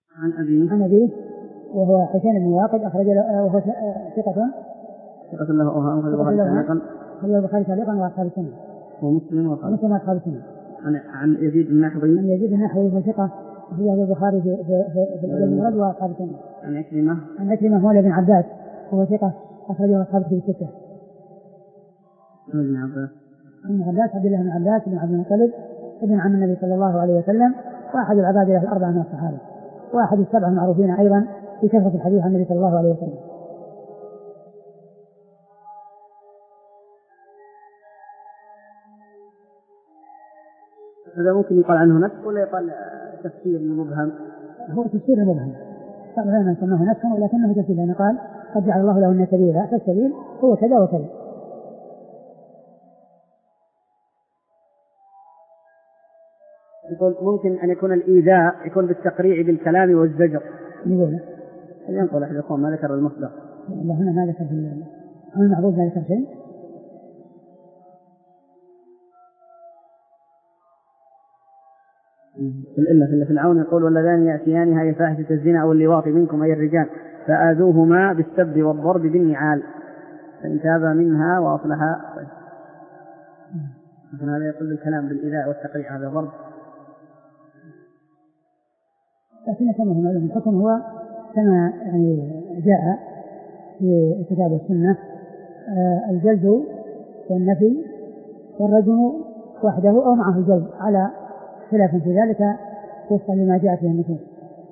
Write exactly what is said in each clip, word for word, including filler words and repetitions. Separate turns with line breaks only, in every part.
عن أبيه
عن أبيه وهو حسين بن واقد أخرج له وهو ثقة
ثقة له أوهام أخرج البخاري تعليقا
أخرج البخاري تعليقا وأصحاب السنة
ومسلم
وأصحاب السنة.
عن يزيد النحوي
عن يزيد النحوي وهو ثقة أخرج البخاري في في في الأدب المفرد وأصحاب السنة.
عن عكرمة
عن عكرمة مولى بن عباس وهو ثقة أخرجه أصحاب الكتب الستة.
ابن عباس
ابن عباس عبد الله بن عباس بن عبد المطلب ابن عم النبي صلى الله عليه وسلم وأحد العباد له الأربعة من الصحابة وأحد السبعة المعروفين أيضا في كثرة الحديث عن النبي صلى الله عليه وسلم.
هذا ممكن يقال عنه نسخ ولا يقال تفسير مبهم؟
هو تفسير مبهم طبعا ما سماه نسخا ولكنه تفسير لأنه قال قد جعل الله له سبيلا فالسبيل هو كذا وكذا.
يقول ممكن أن يكون الإيذاء يكون بالتقريع بالكلام والزجر.
يقول
ينقل أحد الأخوان ما ذكر المصدر.
الله هنا ما ذكر في المعبود ما ذكر شيء.
إلا في الفرعون يقول واللذان يأتيانها هي فاحشة الزنا أو اللواط منكم أي الرجال فآذوهما بالسب والضرب بالنعال فإن تاب منها وأصلحا. مثل هذا يقول الكلام بالإيذاء والتقريع هذا ضرب.
لكن كما هو معلوم الحكم هو كما يعني جاء في الكتاب والسنة آه الجلد والنفي والرجم وحده أو معه الجلد على خلاف في ذلك وفقا لما جاء فيه النصوص.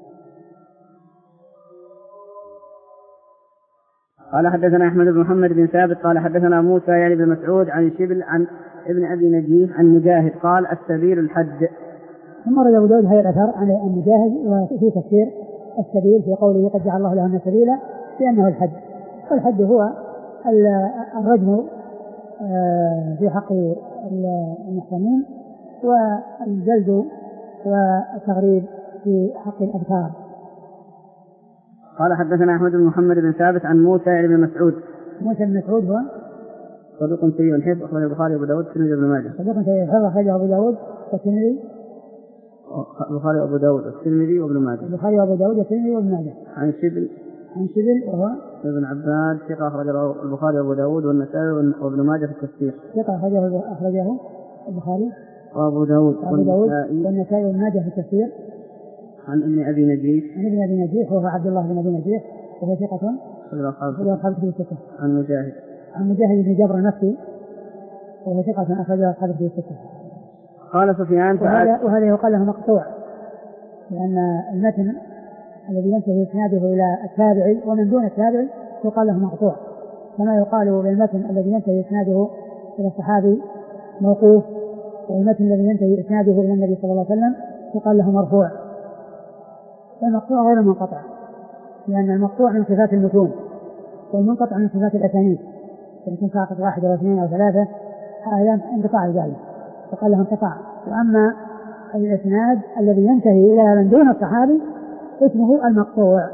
قال حدثنا أحمد بن محمد بن ثابت قال حدثنا موسى يعني بن مسعود عن شبل عن ابن أبي نجيه عن مجاهد قال السبيل الحد.
ثم رد أبو داود هذا الأثر عن المجاهد وفي تفسير السبيل في قوله قد جعل الله لهن سبيلا لأنه الحد والحد هو الرجم في حق المحسنين والجلد والتغريب في حق الأبكار.
قال حدثنا أحمد بن محمد بن ثابت عن موسى بن مسعود.
موسى بن مسعود هو
صدوق سيء الحفظ أخرج البخاري وأبو داود والترمذي وابن ماجه.
صدوق سيء الحفظ أخرجه أبو داود والترمذي
البخاري وأبو داود والترمذي وابن ماجه.
البخاري وأبو داود والترمذي وابن ماجه.
عن شبل
عن شبل وهو
ابن عباد ثقة أخرجه البخاري وأبو داود والنسائي وابن ماجه في التفسير.
ثقة أخرجه أخرجه البخاري
وأبو داود
والنسائي وابن ماجه في التفسير.
عن ابن أبي نجيح
عن ابن أبي نجيح وهو عبد الله بن أبي نجيح وهو ثقة أخرجه في الستة.
عن مجاهد
عن مجاهد بن جبر نفسي وهو ثقة أخرجه في الستة.
قال سفيان
وهذا, وهذا يقال له مقطوع لأن المتن الذي ينتهي إسناده إلى التابعي ومن دون التابعي يقال له مقطوع كما يقال بالمتن الذي ينتهي إسناده إلى الصحابي موقوف والمتن الذي ينتهي إسناده إلى النبي صلى الله عليه وسلم يقال له مرفوع. فالمقطوع غير منقطع لأن المقطوع من صفات المتون والمنقطع من صفات الأسانيد يمكن ساقط واحد أو اثنين أو ثلاثة هذا انقطاع ذلك فقال له انقطاع. وأما الإسناد الذي ينتهي إلى من دون الصحابي اسمه المقطوع.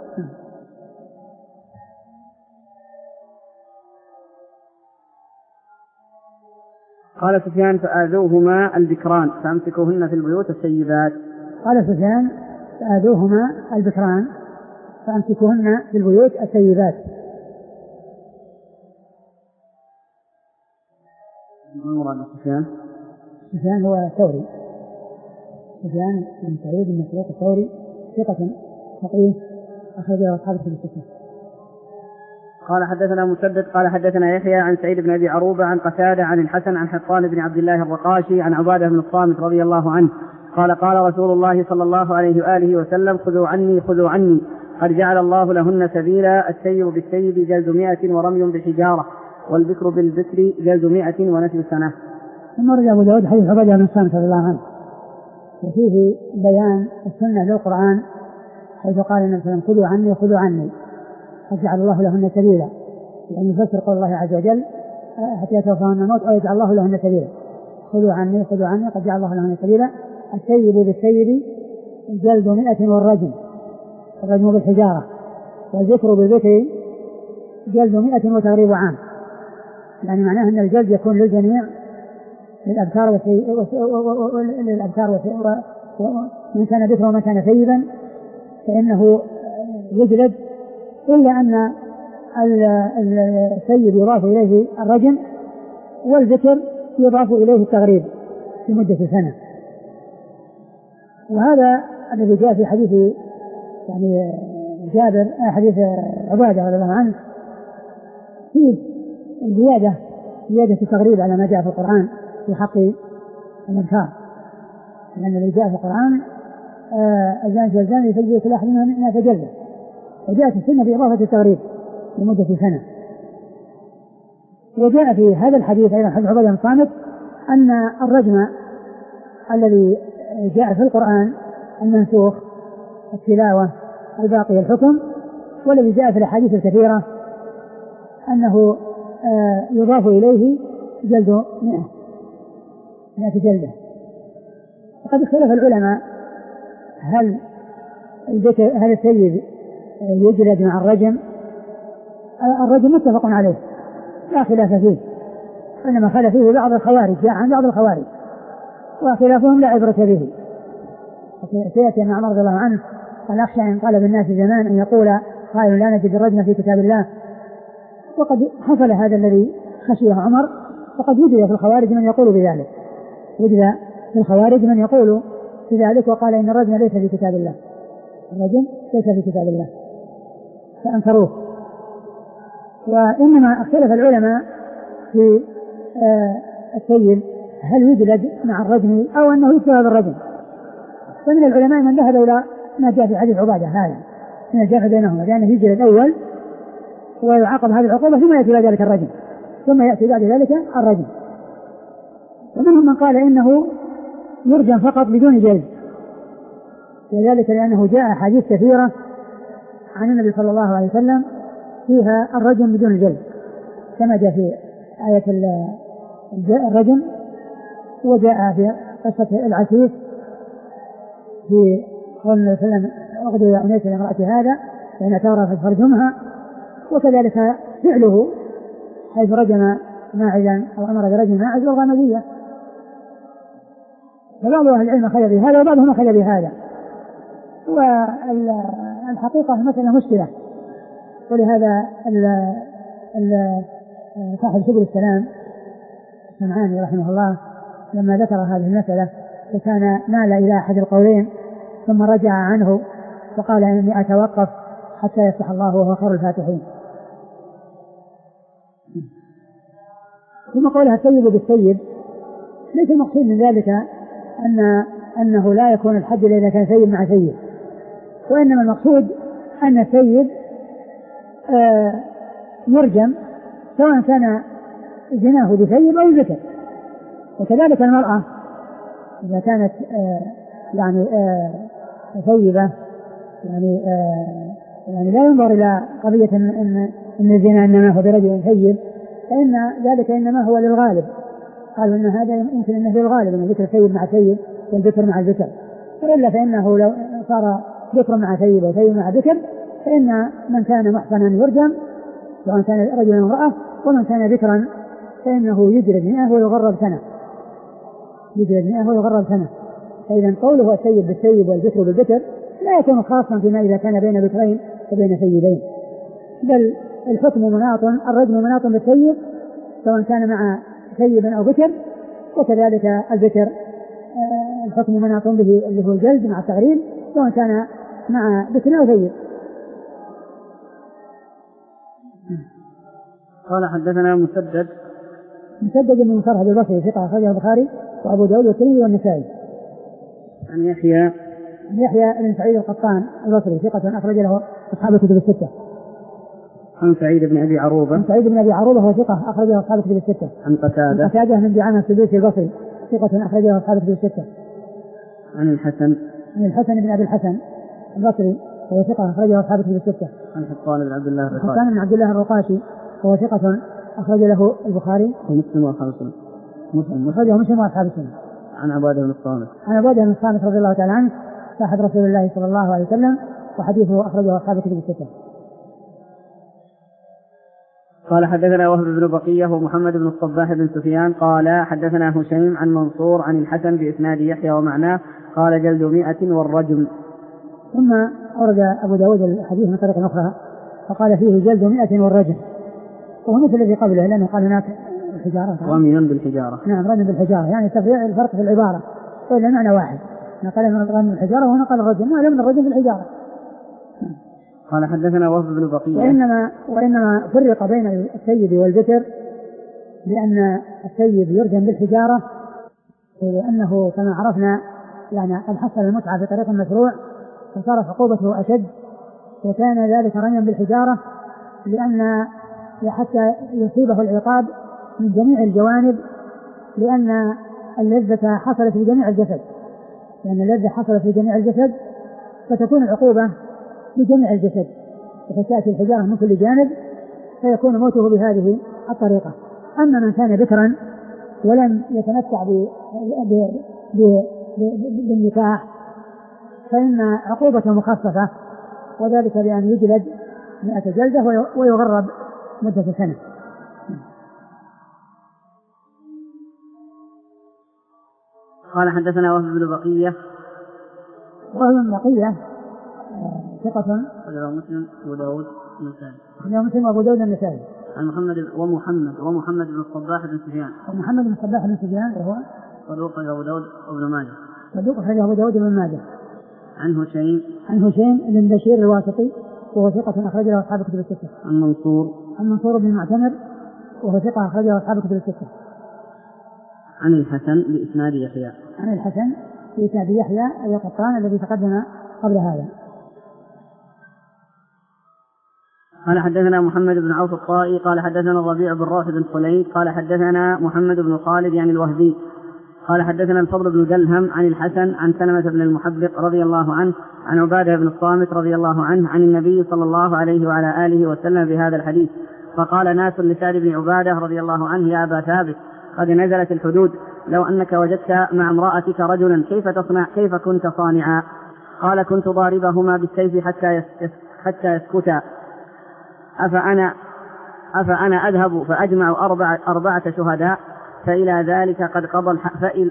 قال سفيان فآذوهما البكران فأمسكوهن في البيوت السيبات.
قال سفيان فآذوهما البكران فأمسكوهن في البيوت السيبات.
مراد سفيان
سفيان هو الثوري سفيان بن سعيد بن مسروق الثوري ثقة فقيه أخرجه أصحاب الكتب الستة.
قال حدثنا مسدد قال حدثنا يحيى عن سعيد بن أبي عروبة عن قتادة عن الحسن عن حطان بن عبد الله الرقاشي عن عبادة بن الصامت رضي الله عنه قال قال رسول الله صلى الله عليه وآله وسلم خذوا عني خذوا عني قد جعل الله لهن سبيلا السيب بالسيب جلد مئة ورمي بالحجارة والبكر بالبكر جلد مئة ونفي سنة.
ثم رجع أبو داود حديث عبادة بن الصامت رضي الله عنه وفيه بيان السنة للقرآن حيث قال النبي صلى الله عليه وسلم خذوا عني خذوا عني قد جعل الله لهن سبيلا يعني يفسر قول الله عز وجل حتى يتوفاهن الموت أو يجعل الله لهن سبيلا خذوا عني خذوا عني قد جعل الله لهن سبيلا السيب بالسيب جلد مئة والرجم الرجم بالحجارة والذكر بالذكر جلد مئة وتغريب عام يعني معناه أن الجلد يكون للجميع للأبكار للأبكار ومن كان ذكر ومن كان ثيبا فإنه يجلد، إلا أن السيد يضاف إليه الرجم، والذكر يضاف إليه التغريب لمدة سنة. وهذا الذي جاء في حديث يعني جابر، حديث عبادة رضي الله عنه، فيه زيادة زيادة التغريب على ما جاء في القرآن في حق الإنكار، لأن اللي جاء في القرآن الزاني والزانية فجلدوا كل واحد منهم مئة جلدة، وجاءت السنة بإضافة التغريب لمدة سنة. وجاء في هذا الحديث أيضا حديث عبادة بن الصامت أن الرجم الذي جاء في القرآن المنسوخ التلاوة الباقي الحكم، والذي جاء في الأحاديث الكثيرة أنه يضاف إليه جلد مئة مئة جلدة. وقد اختلف العلماء هل هل السيد يجلد مع الرجم؟ الرجم متفق عليه لا خلاف فيه، إنما خلف فيه بعض الخوارج، جاء عن بعض الخوارج وخلافهم لا عبرة به. سيأتي عن عمر رضي الله عنه قال أخشى إن قال بالناس زمان أن يقول قائل لا نجد الرجم في كتاب الله، وقد حصل هذا الذي خشيه عمر، وقد وجد في الخوارج من يقول بذلك، وجد في الخوارج من يقول بذلك وقال إن الرجم ليس في كتاب الله، الرجم ليس في كتاب الله فأنكروه. وإنما اختلف العلماء في آه السيد هل يجلد مع الرجم أو أنه يكتب هذا الرجم. فمن العلماء من ذهب إلى ما جاء في حديث عبادة هذا من الجمع بينهما، لأنه يجلد أول ويعاقب هذه العقوبة ثم يأتي بعد ذلك الرجم، ثم يأتي بعد ذلك الرجم. ومنهم من قال إنه يرجم فقط بدون جلد، وذلك لأنه جاء حديث كثيرة عن النبي صلى الله عليه وسلم فيها الرجم بدون الجلد، كما جاء في آية الرجم، وجاء في قصة العسيس في قول النبي صلى الله عليه وسلم أغدوا يا أنيس لامرأة هذا فإن تورى فارجمها، وكذلك فعله حيث رجم ماعزا أو أمر برجم ماعز والغامدية. فبعض أهل العلم أخذ بهذا وبعضهم أخذ بهذا، والحقيقة مسألة مشكلة. ولهذا صاحب سبل السلام الصنعاني رحمه الله لما ذكر هذه المسألة فكان مال إلى أحد القولين ثم رجع عنه فقال إني أتوقف حتى يفتح الله وهو خير الفاتحين. ثم قولها السيد بالسيد ليس المقصود من ذلك أن أنه لا يكون الحد إذا كان سيد مع سيد، وإنما المقصود أن السيد آه يرجم سواء كان زناه بسيد أو ذكر. وكذلك المرأة إذا كانت آه يعني آه سيدة يعني آه يعني لا ينظر إلى قضية إن, إن الزنا إنما هو برجل سيد، فإن ذلك إنما هو للغالب، قالوا إن هذا يمكن أنه للغالب أن ذكر سيد مع سيد والذكر مع الذكر، فإلا فإنه لو صار ذكر مع سيد وسيد مع ذكر فإن من كان محصنا يرجم سواء كان رجلا أو امرأة، ومن كان ذكرا فإنه يجلد مئة ويغرب سنة يجلد مئة ويغرب سنة. فإذا قوله السيد بالسيد والذكر بالذكر لا يكون خاصا فيما إذا كان بين ذكرين وبين سيدين، بل الحكم مناط، الرجم مناط بالسيد سواء كان مع سيد أو ذكر، وكذلك الذكر الحكم مناط به اللي هو الجلد مع التغريب سواء كان مع ذكر أو سيد.
قال حدثنا مسدد
مسدد من مصرف البصري ثقة أخرجه البخاري وأبو داود والترمذي والنسائي.
عن يحيى
يحيى بن سعيد القطان البصري ثقة أخرج له أصحاب الكتب الستة.
عن سعيد بن أبي عروبة
عن سعيد بن أبي عروبة هو ثقة أخرجه أصحاب الكتب الستة.
عن قتادة
عن قتادة من دعامة السدوسي البصري ثقة أخرجه أصحاب الكتب الستة.
عن الحسن
عن الحسن بن أبي الحسن البصري هو ثقة أخرجه أصحاب الكتب الستة.
عن حطان بن عبد الله الرقاشي
حطان بن عبد الله الرقاشي هو ثقة أخرج له البخاري
ومسلم وأصحاب السنة
مسلم أخرجه مسلم وأصحاب السنة.
عن عبادة بن الصامت
عن عبادة بن الصامت رضي الله تعالى عنه صاحب رسول الله صلى الله عليه وسلم وحديثه أخرجه أصحاب الكتب الستة.
قال حدثنا وهب بن بقية ومحمد بن الصباح بن سفيان قال حدثنا هشيم عن منصور عن الحسن بإسناد يحيى ومعناه قال جلد مئة والرجم.
ثم أورد أبو داود الحديث من طريق أخرى فقال فيه جلد مئة والرجم، وهو مثل الذي قبله لأنه قال هناك الحجارة
رمي بالحجارة.
نعم رمي بالحجارة، يعني تفريع الفرق في العبارة وإلا معنى واحد، نقل من رمي بالحجارة ونقل الرجم، ما من الرجم بالحجارة.
قال حدثنا وهب بن بقية.
وإنما, وإنما فرق بين السيد والبتر لأن السيد يرجم بالحجارة لأنه كما عرفنا يعني قد حصل المتعة في طريق المشروع فصارت عقوبته أشد، وكان ذلك رميا بالحجارة لأن حتى يصيبه العقاب من جميع الجوانب، لأن اللذة حصلت في جميع الجسد، لأن اللذة حصلت في جميع الجسد فتكون العقوبة لجميع الجسد، بحيث تأتي الحجارة من كل جانب فيكون موته بهذه الطريقة. أما من كان ذكرا ولم يتمتع بالنكاح فإن عقوبته مخففة، وذلك بأن يجلد مئة جلدة ويغرب مدة سنة.
قال حدثنا وهب بن بقية.
وهب بن بقية ثقة
أخرجه مسلم وأبو داود النسائي.
أخرجه مسلم وأبو داود النسائي.
عن محمد ومحمد ومحمد بن الصباح بن سفيان.
ومحمد بن الصباح بن سفيان وهو
صدوق أبو داود وابن ماجه.
صدوق أبو داود وابن ماجه.
عن هشيم.
عن هشيم بن بشير الواسطي وهو ثقة أخرج له أصحاب كتب الستة.
عن منصور.
عن منصور بن معتمر وهو ثقة أخرج له أصحاب كتب الستة.
عن الحسن بإسناد يحيى.
عن الحسن بإسناد يحيى أي قطان الذي تقدم قبل هذا.
قال حدثنا محمد بن عوف الطائي قال حدثنا الربيع بن راشد بن خليد قال حدثنا محمد بن خالد يعني الوهبي قال حدثنا الفضل بن دلهم عن الحسن عن سلمة بن المحبق رضي الله عنه عن عبادة بن الصامت رضي الله عنه عن النبي صلى الله عليه وعلى آله وسلم بهذا الحديث. فقال ناس لسعد بن عبادة رضي الله عنه يا أبا ثابت قد نزلت الحدود، لو أنك وجدت مع امرأتك رجلا كيف تصنع؟ كيف كنت صانعا؟ قال كنت ضاربهما بالسيف حتى حتى يسكتا. أفأنا أفأنا أذهب فأجمع أربعة, أربعة شهداء فإلى ذلك قد قضى فإلى,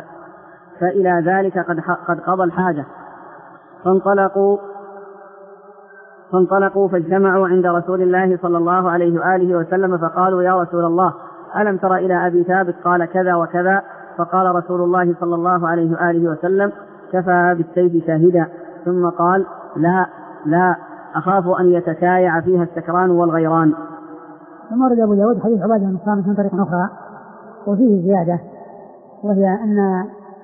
فإلى ذلك قد قد قضى الحاجة. فانطلقوا فانطلقوا فاجتمعوا عند رسول الله صلى الله عليه وآله وسلم فقالوا يا رسول الله ألم تر إلى أبي ثابت قال كذا وكذا؟ فقال رسول الله صلى الله عليه وآله وسلم كفى بالسيف شاهدا. ثم قال لا لا أخاف أن يتكايع فيها السكران والغيران.
ثم ورد أبو داود حديث عبادة بن الصامت من طريق أخرى وفيه زيادة، وهي أن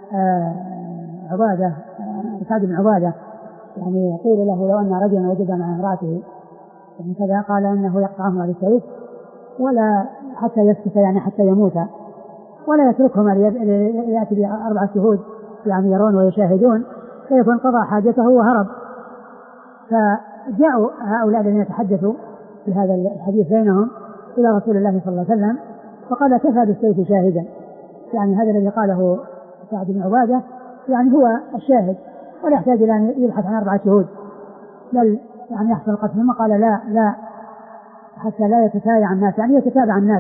عبادة سعد بن عبادة يعني قيل له لو أن رجلا وجد مع امرأته يعني كذا قال إنه يقطعهما بالسيف ولا حتى يسكت يعني حتى يموت ولا يتركهما ليأتي بأربعة شهود يعني يرون ويشاهدون فيكون قضى حاجته وهرب. فجاءوا هؤلاء الذين يتحدثوا في هذا الحديث بينهم إلى رسول الله صلى الله عليه وسلم فقال كفى بالسيف شاهدا، يعني هذا الذي قاله سعد بن عبادة يعني هو الشاهد ولا يحتاج إلى أن يبحث عن أربعة شهود بل يعني يحصل القتل. ثم قال لا لا حتى لا يتتابع الناس، يعني يتتابع الناس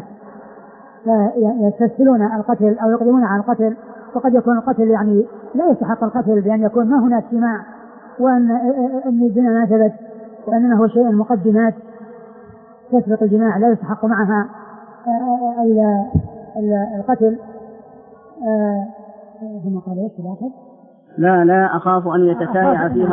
فيستسهلون القتل أو يقدمون على القتل، وقد يكون القتل يعني لا يستحق القتل بأن يكون ما هناك اجتماع وأن الزنا ما ثبت وأنه هو شيء مقدمات تسبق الجماع لا يستحق معها القتل. ثم قال ايش الاخر؟
لا لا أخاف أن يتكايع فيها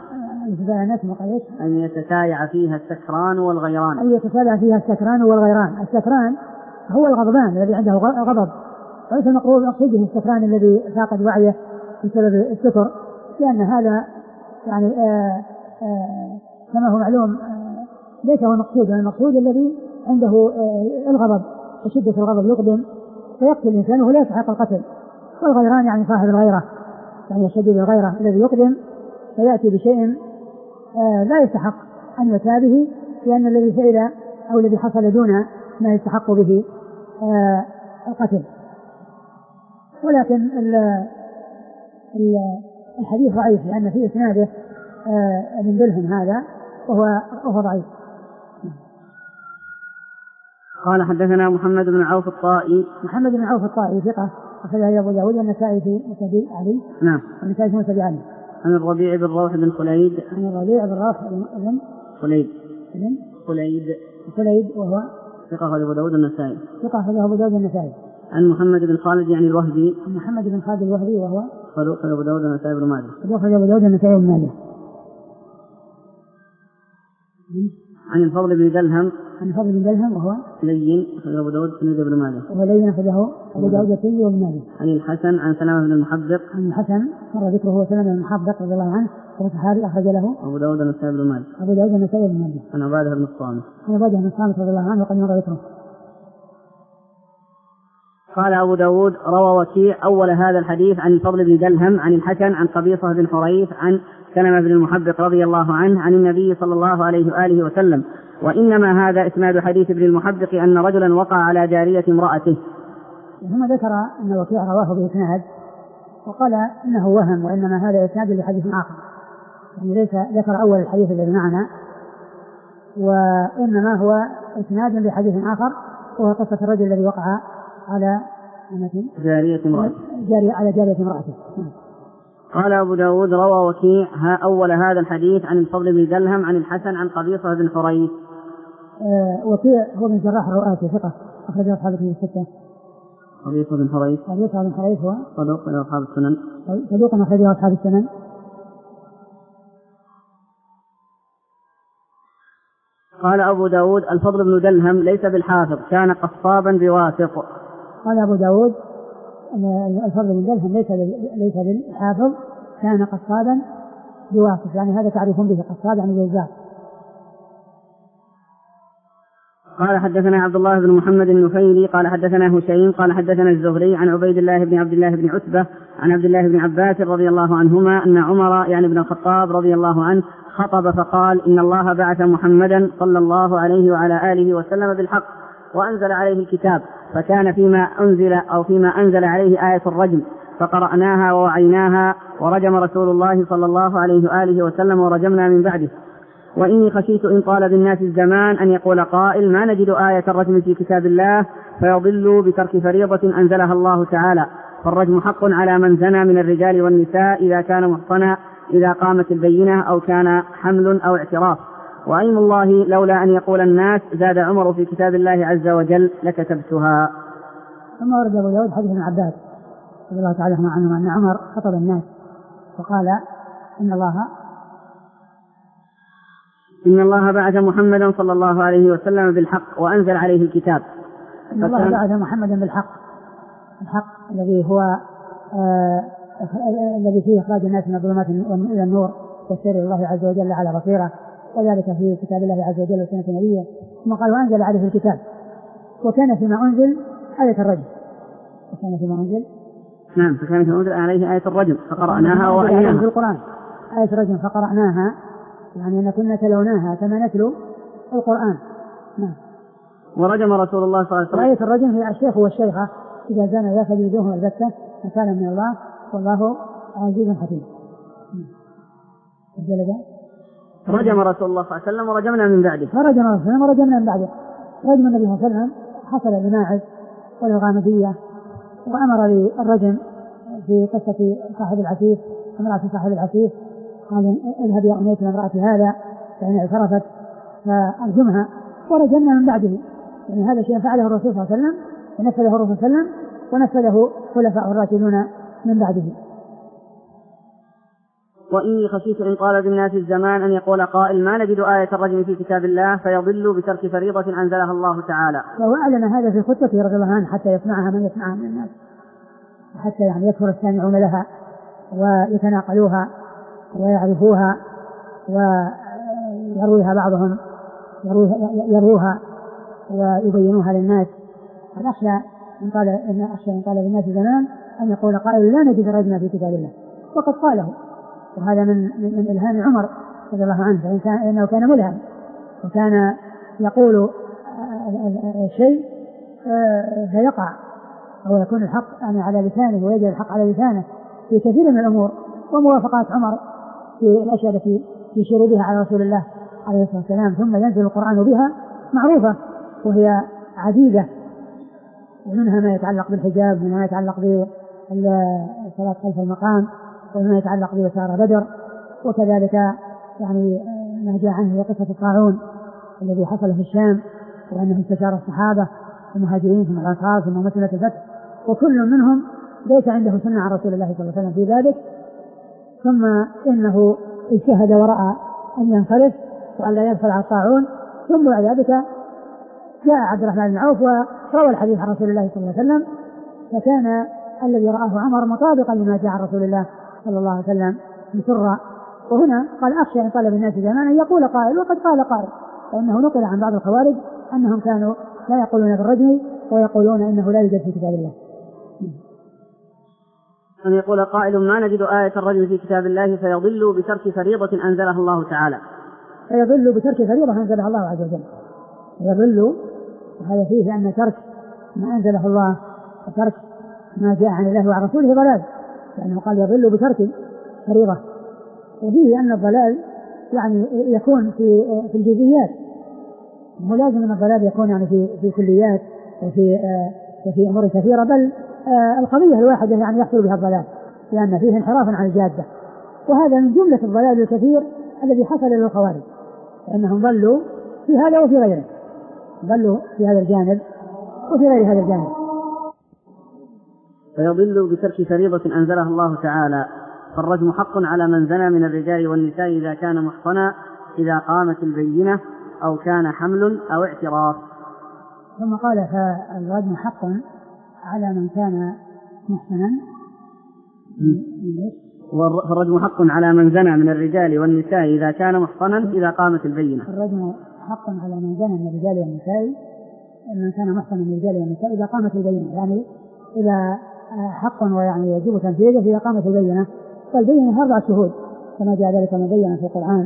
أن
يتكايع فيها السكران والغيران.
أن يتكايع فيها السكران والغيران. السكران هو الغضبان الذي عنده غضب، وليس المقصود به السكران الذي فاقد وعيه بسبب السكر، لأن هذا يعني آآ آآ كما هو معلوم ليس هو المقصود، المقصود الذي عنده الغضب وشدة الغضب يقدم فيقتل الإنسان ولا يستحق القتل. والغيران يعني صاحب الغيرة يعني شديد الغيرة الذي يقدم فيأتي بشيء لا يستحق أن يؤتى به، لأن الذي فعل أو الذي حصل دون ما يستحق به القتل. ولكن الحديث ضعيف لأن في إسناده من دلهم هذا وهو, وهو ضعيف.
قال حدثنا محمد بن عوف الطائي.
محمد بن عوف الطائي ثقة أخرجه أبو داود والنسائي في مسند علي.
نعم.
والنسائي في مسند علي.
عن الربيع بن روح بن خليد
عن الربيع بن روح بن
خليد
بن
خليد
خليد وهو
ثقة أخرجه أبو داود النسائي.
ثقة أخرجه أبو داود النسائي.
عن محمد بن خالد يعني الوهبي
عن محمد بن خالد الوهبي وهو
صدوق أخرجه أبو داود النسائي بن ماجه.
صدوق أخرجه أبو داود النسائي بن ماجه.
عن الفضل بن دلهم
عن الفضل بن دلهم وهو
لين أخرجه أبو داود الترمذي بن ماجه.
وهو لين أخرجه أبو داود الترمذي بن ماجه.
عن الحسن عن سلامة بن المحبق
عن الحسن مر ذكره سلامة بن المحبق رضي الله عنه وهو صحابي أخرج له
أبو داود النسائي بن ماجه.
أبو داود النسائي بن ماجه.
عن عبادة بن الصامت
عن عبادة بن الصامت رضي الله عنه وقد مر ذكره.
قال أبو داود روى وكيع أول هذا الحديث عن الفضل بن دلهم عن الحسن عن قبيصة بن حريث عن سلمة بن المحبق رضي الله عنه عن النبي صلى الله عليه وآله وسلم. وإنما هذا إسناد حديث ابن المحبق أن رجلا وقع على جارية امرأته.
ثم ذكر أن وكيع رواه بإسناد وقال إنه وهم وإنما هذا إسناد لحديث آخر، يعني ليس ذكر أول الحديث الذي معنا وإنما هو إسناد لحديث آخر وهو قصة الرجل الذي وقع على
جارية امرأته
جارية على جارية امرأته.
قال أبو داود روى وكيع ها أول هذا الحديث عن الفضل بن دلهم عن الحسن عن قبيصة بن حريث.
آه وكيع هو من جراح الرؤاسي ثقة أخرج أصحاب الكتب الستة.
قبيصة بن حريث
قبيصة بن حريث هو
صدوق إلى أصحاب السنن.
صدوق أخرج أصحاب السنن.
قال أبو داود الفضل بن دلهم ليس بالحافظ كان قصابا بواسط.
قال أبو داود الفضل بن دلهم ليس ليس بالحافظ كان قصابا بواسط، يعني هذا تعرفون به قصاب يعني جزار.
قال حدثنا عبد الله بن محمد النفيلي قال حدثنا هشيم قال حدثنا الزهري عن عبيد الله بن عبد الله بن عتبة عن عبد الله بن عباس رضي الله عنهما أن عمر يعني بن الخطاب رضي الله عنه خطب فقال إن الله بعث محمدا صلى الله عليه وعلى آله وسلم بالحق وأنزل عليه الكتاب، فكان فيما أنزل أو فيما أنزل عليه آية الرجم فقرأناها ووعيناها ورجم رسول الله صلى الله عليه وآله وسلم ورجمنا من بعده. وإني خشيت إن طال بالناس الزمان أن يقول قائل ما نجد آية الرجم في كتاب الله فيضلوا بترك فريضة أنزلها الله تعالى، فالرجم حق على من زنى من الرجال والنساء إذا كان محصنا إذا قامت البينة أو كان حمل أو اعتراف. وأيم الله لولا أن يقول الناس زاد عمر في كتاب الله عز وجل لكتبتها.
ثم ورد أبو داود حديث ابن عباس رضي الله تعالى عنه أن عمر خطب الناس وقال إن الله
إن الله بعث محمدا صلى الله عليه وسلم بالحق وأنزل عليه الكتاب.
إن الله بعث محمدا بالحق، الحق الذي هو آه الذي فيه إخراج الناس من الظلمات إلى النور والسير إلى الله عز وجل على بصيرة، وذلك في كتاب الله عز وجل وسنة نبيه. ثم قال وأنزل عليه الكتاب وكان فيما أنزل آية الرجم وكان فيما أنزل
نعم فكان فيما أنزل عليه آية الرجم فقرأناها ووعيناها
في القرآن آية الرجم فقرأناها، يعني أن كنا تلوناها كما نتلو القرآن. نعم.
ورجم رسول الله صلى الله عليه وسلم.
آية الرجم هي الشيخ والشيخة إذا زان ذاك يجوه البتة نكالا من الله والله عزيز حكيم.
رجم رسول الله صلى الله عليه وسلم ورجمنا من بعده.
فرجم رسول الله ورجمنا من بعده. رجم النبي صلى الله عليه وسلم حصل لماعز والغامدية وأمر بالرجم في قصة صاحب العسيف امرأة صاحب العسيف قال اذهب يا أميت لامرأة هذا فإن اعترفت فأرجمها ورجمنا من بعده. يعني هذا شيء فعله الرسول صلى الله عليه وسلم ونفذه الرسول صلى الله عليه وسلم ونفذه خلفاء الراشدون من بعده.
وإني خشيت إن طال بالناس الزمان أن يقول قائل ما نجد آية الرجم في كتاب الله فيضل بترك فريضة أنزلها الله تعالى.
فهو أعلن هذا في خطبته رضي الله عنه حتى يسمعها من يسمعها من الناس، حتى يعني يكثر السامعون لها ويتناقلوها ويعرفوها ويرويها بعضهم يروها ويبينوها للناس. فنخشى إن طال إن أخشى إن طال بالناس زمان أن يقول قائل لا نجد الرجم في كتاب الله، وقد قاله، وهذا من من إلهام عمر رضي الله عنه، فإن كان إنه كان ملهم وكان يقول الشيء فيقع أو يكون الحق يعني على لسانه ويجعل الحق على لسانه في كثير من الأمور. وموافقات عمر في الأشياء التي يشير بها على رسول الله عليه الصلاة والسلام ثم ينزل القرآن بها معروفة وهي عديدة، ومنها ما يتعلق بالحجاب ومنها ما يتعلق بالصلاة خلف المقام وما يتعلق بأسرار بدر، وكذلك يعني ما جاء عنه قصة الطاعون الذي حصل في الشام، وأنه استشار الصحابة المهاجرين ثم الأنصار ثم مسلمة الفتح، وكل منهم ليس عنده سنة عن رسول الله صلى الله عليه وسلم في ذلك، ثم إنه اجتهد ورأى أن ينصرف وأن لا يدخل على الطاعون، ثم بعد ذلك جاء عبد الرحمن بن عوف وروى الحديث عن رسول الله صلى الله عليه وسلم، فكان الذي رآه عمر مطابقا لما جاء عن رسول الله صلى الله عليه وسلم بسرعة. وهنا قال أخشى إن طلب الناس زمانا يقول قائل، وقد قال قائل، فإنه نقل عن بعض الخوارج أنهم كانوا لا يقولون بالرجم ويقولون إنه لا يوجد في كتاب الله.
أن يقول قائل ما نجد آية الرجم في كتاب الله فيضل بترك فريضة أنزلها الله تعالى.
فيضل بترك فريضة أنزلها الله عز وجل. يضل، وهذا فيه أن ترك ما أنزله الله وترك ما جاء عن الله وعن رسوله ضلال، لأنه قال يضل بترك فريضة، وفيه أن الضلال يعني يكون في في الجزئيات، مو لازم أن الضلال يكون يعني في في كليات وفي آه وفي أمور كثيرة، بل آه القضية الواحدة يعني يحصل بها الضلال، لأن فيه انحراف عن الجادة، وهذا من جملة الضلال الكثير الذي حصل للخوارج، لأنهم ضلوا في هذا وفي غيره، ضلوا في هذا الجانب وفي غير هذا الجانب.
فيضل بترك فريضة أنزلها الله تعالى. فالرجم حق على من زنى من الرجال والنساء إذا كان محصنا إذا قامت البينة أو كان حمل أو اعتراف.
ثم قال فالرجم حق على من كان محصنا.
فالرجم حق على من زنى من الرجال والنساء إذا كان محصنا إذا قامت البينة.
الرجم حق على من زنى من الرجال والنساء من كان محصنا من الرجال والنساء إذا قامت البينة، يعني إذا حق ويعني يجب تنفيذه إذا قامت البينة، فالبينة أربع شهود كما جاء ذلك مبينا في القرآن،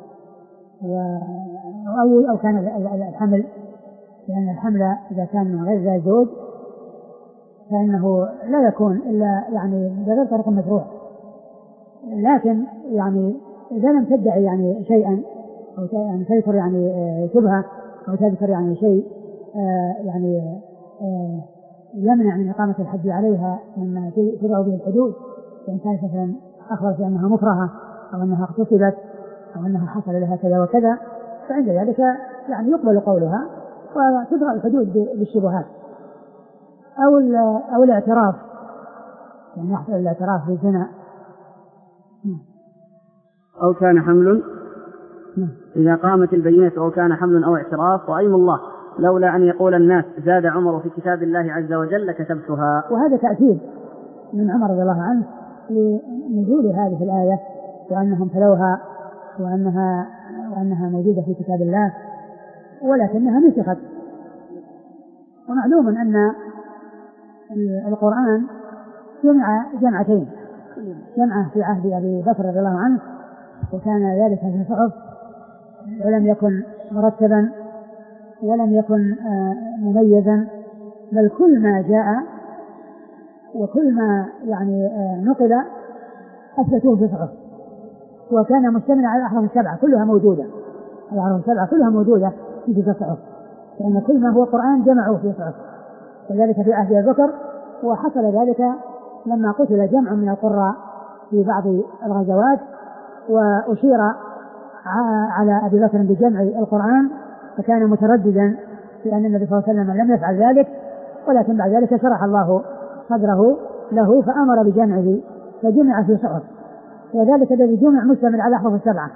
أو أو كان الحمل، لأن الحمل إذا كان من غير ذا زوج فإنه لا يكون إلا يعني بغير طريق مشروع، لكن يعني إذا لم تدعي يعني شيئا أو يعني تذكر يعني شبهة أو تذكر يعني شيء يعني يمنع من إقامة الحد عليها مما تدعو به الحدود، إن كانت مثلا أخبرت أنها مكرهة أو أنها اغتصبت أو أنها حصل لها كذا وكذا، فعند ذلك يعني يقبل قولها وتدرأ الحدود بالشبهات. أو أو الاعتراف، يعني يحصل الاعتراف بالزنا.
أو كان حمل إذا قامت البينة أو كان حمل أو اعتراف. وأيم الله لولا أن يقول الناس زاد عمر في كتاب الله عز وجل لكتبتها.
وهذا تأكيد من عمر رضي الله عنه لنزول هذه الآية وأنهم تلوها وأنها وأنها موجودة في كتاب الله ولكنها نسخت. ومعلوم أن القرآن جمع جمعتين، جمعة في عهد أبي بكر رضي الله عنه وكان ذلك في صحف ولم يكن مرتبا ولم يكن مميزا، بل كل ما جاء وكل ما يعني نقل أثبتوه في صحف، وكان مشتمل على الأحرف السبعة كلها موجودة، الأحرف السبعة كلها موجودة في تلك الصحف، لأن كل ما هو قرآن جمعوه في صحف، وذلك في عهد أبي بكر. وحصل ذلك لما قتل جمع من القراء في بعض الغزوات وأشير على أبي بكر بجمع القرآن، فكان مترددا في أن النبي صلى الله عليه وسلم لم يفعل ذلك، ولكن بعد ذلك شرح الله صدره له فأمر بجمعه فجمع في صحف، وذلك الذي جمع مشتمل على الأحرف السبعة.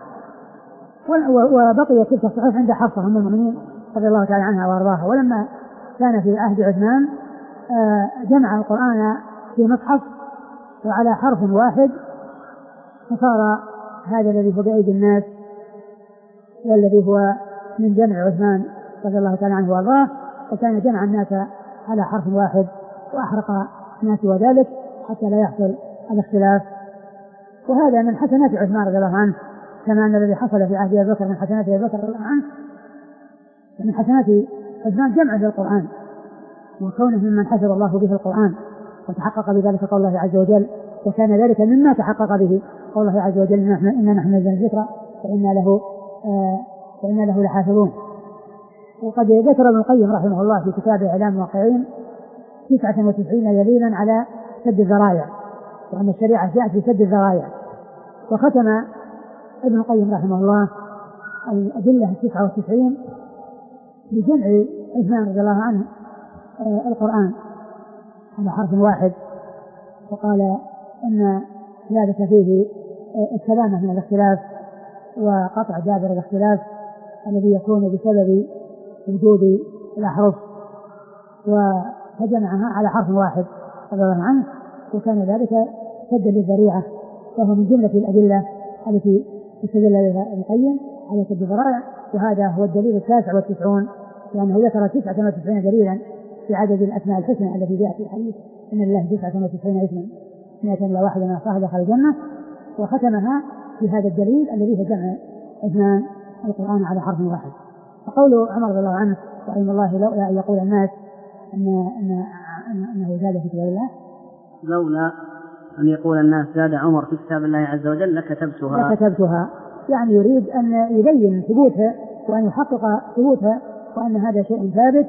وبقي تلك الصحف عند حفصة أم المؤمنين رضي الله تعالى عنها وارضاها. ولما كان في عهد عثمان جمع القرآن في مصحف وعلى حرف واحد، فصار هذا الذي هو بأيدي الناس والذي هو من جمع عثمان رضي الله تعالى عنه وارضاه، وكان جمع الناس على حرف واحد وأحرق الناس وذلك حتى لا يحصل الاختلاف. وهذا من حسنات عثمان رضي الله عنه، كما أن الذي حصل في عهد أبي بكر من حسنات أبي بكر رضي الله عنه. من حسنات عثمان جمع القرآن وكونه ممن حفظ الله به القرآن وتحقق بذلك قول الله عز وجل، وكان ذلك مما تحقق به قول الله عز وجل إنا نحن نزلنا الذكر وإنا له آه وإنا له لحافظون. وقد ذكر ابن القيم رحمه الله في كتابه إعلام الواقعين تسعة وتسعين دليلا على سد الذرائع، وأن الشريعة جاءت في سد الذرائع. وختم ابن القيم رحمه الله الأدلة التسعة والتسعين بجمع عثمان رضي الله عنه القرآن على حرف واحد، وقال أن ذلك فيه السلامة من الاختلاف وقطع دابر الاختلاف الذي يكون بسبب وجود الأحرف، وجمعها على حرف واحد رضي الله عنه، وكان ذلك سدا للذريعة، وهو من جملة الأدلة التي استدل بها ابن القيم على سد الذرائع. وهذا هو الدليل التاسع والتسعون، لأنه ذكر تسعة وتسعين دليلا في عدد الأسماء الحسنى التي جاءت في الحديث إن الله تسعة وتسعين اسما مئة إلا واحدة من أحصاها دخل الجنة، وختمها بهذا الدليل الذي هو جمع عثمان القرآن على حرف واحد. فقول عمر رضي الله عنه وأيم الله لولا أن يقول الناس أن أن أنه زاد في كتاب الله،
لولا أن يقول الناس زاد عمر في كتاب الله عز وجل لكتبتها
لكتبتها يعني يريد أن يبين ثبوتها وأن يحقق ثبوتها وأن هذا شيء ثابت.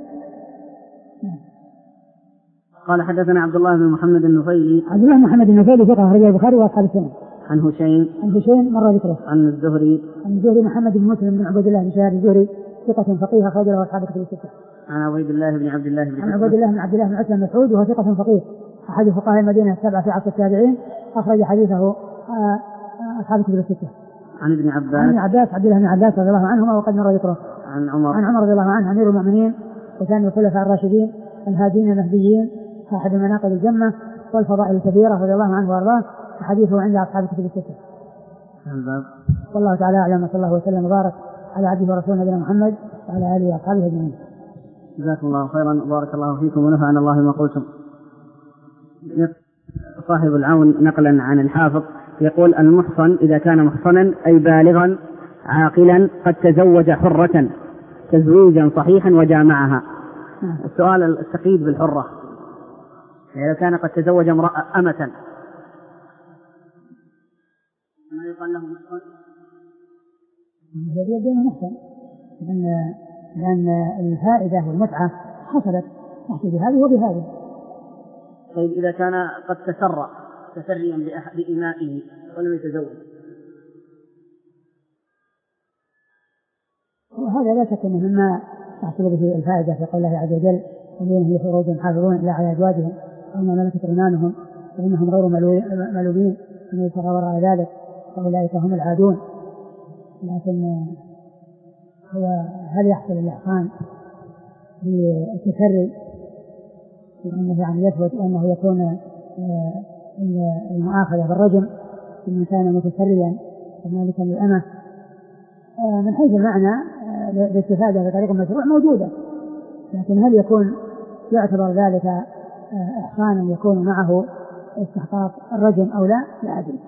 قال حدثنا عبد الله بن محمد النفيلي.
عبد الله بن محمد النفيلي ثقة أخرجه البخاري وأصحاب السنة.
عن هشيم.
عن هشيم مر ذكره.
عن الزهري.
عن الزهري محمد بن مسلم بن عبد الله بن شهاب الزهري ثقة فقيه أخرجه له أصحاب الكتب الستة.
عن عبيد الله بن عبد الله بن
عن عبيد الله بن عبد الله بن عتبة بن مسعود وهو ثقة فقيه أحد فقهاء المدينة السبعة في عصر التابعين، أخرج حديثه أصحاب الكتب الستة.
عن ابن عباس.
عن ابن عباس عبد الله بن عباس رضي الله عنهما وقد مر ذكره.
عن عمر.
عن عمر رضي الله عنه أمير المؤمنين وثاني الخلفاء الراشدين الهادين المهديين صاحب المناقب الجمة والفضائل الكبيرة رضي الله عنه وارضاه، وحديثه عند أصحاب الكتب الستة.
الباب.
والله تعالى أعلم، صلى الله وسلم وبارك على عبده ورسوله نبينا محمد وعلى آله وأصحابه أجمعين.
جزاكم الله خيرا وبارك الله فيكم ونفعنا الله ما قلتم. صاحب العون نقلا عن الحافظ يقول: المحصن إذا كان محصنا أي بالغا عاقلا قد تزوج حرة تزويجا صحيحا وجامعها. السؤال التقييد بالحرة، إذا كان قد تزوج امرأة أمة ما يقال له محصن؟
الذي يبدو محصن لأن لأن الفائدة والمتعة حصلت تحت بهذه وبهذه.
طيب إذا كان قد تسرى تسريا بإمائه ولم يتزوج،
وهذا لا شك أنه مما تحصل به الفائدة في قول الله عز وجل: الذين هم لفروجهم حافظون إلا على أزواجهم أو ما ملكت أيمانهم فإنهم غير ملومين ومن يبتغى وراء ذلك فأولئك هم العادون. لكن هو هل يحصل الإحصان بالتسري وأنه يعني يثبت وأنه يكون المؤاخذة بالرجم إن كان متسريا ومالكا للأمة؟ من حيث المعنى الاستفادة بطريق مشروع موجودة، لكن هل يكون يعتبر ذلك إحصانا يكون معه استحقاق الرجم أو لا؟ لا أدري.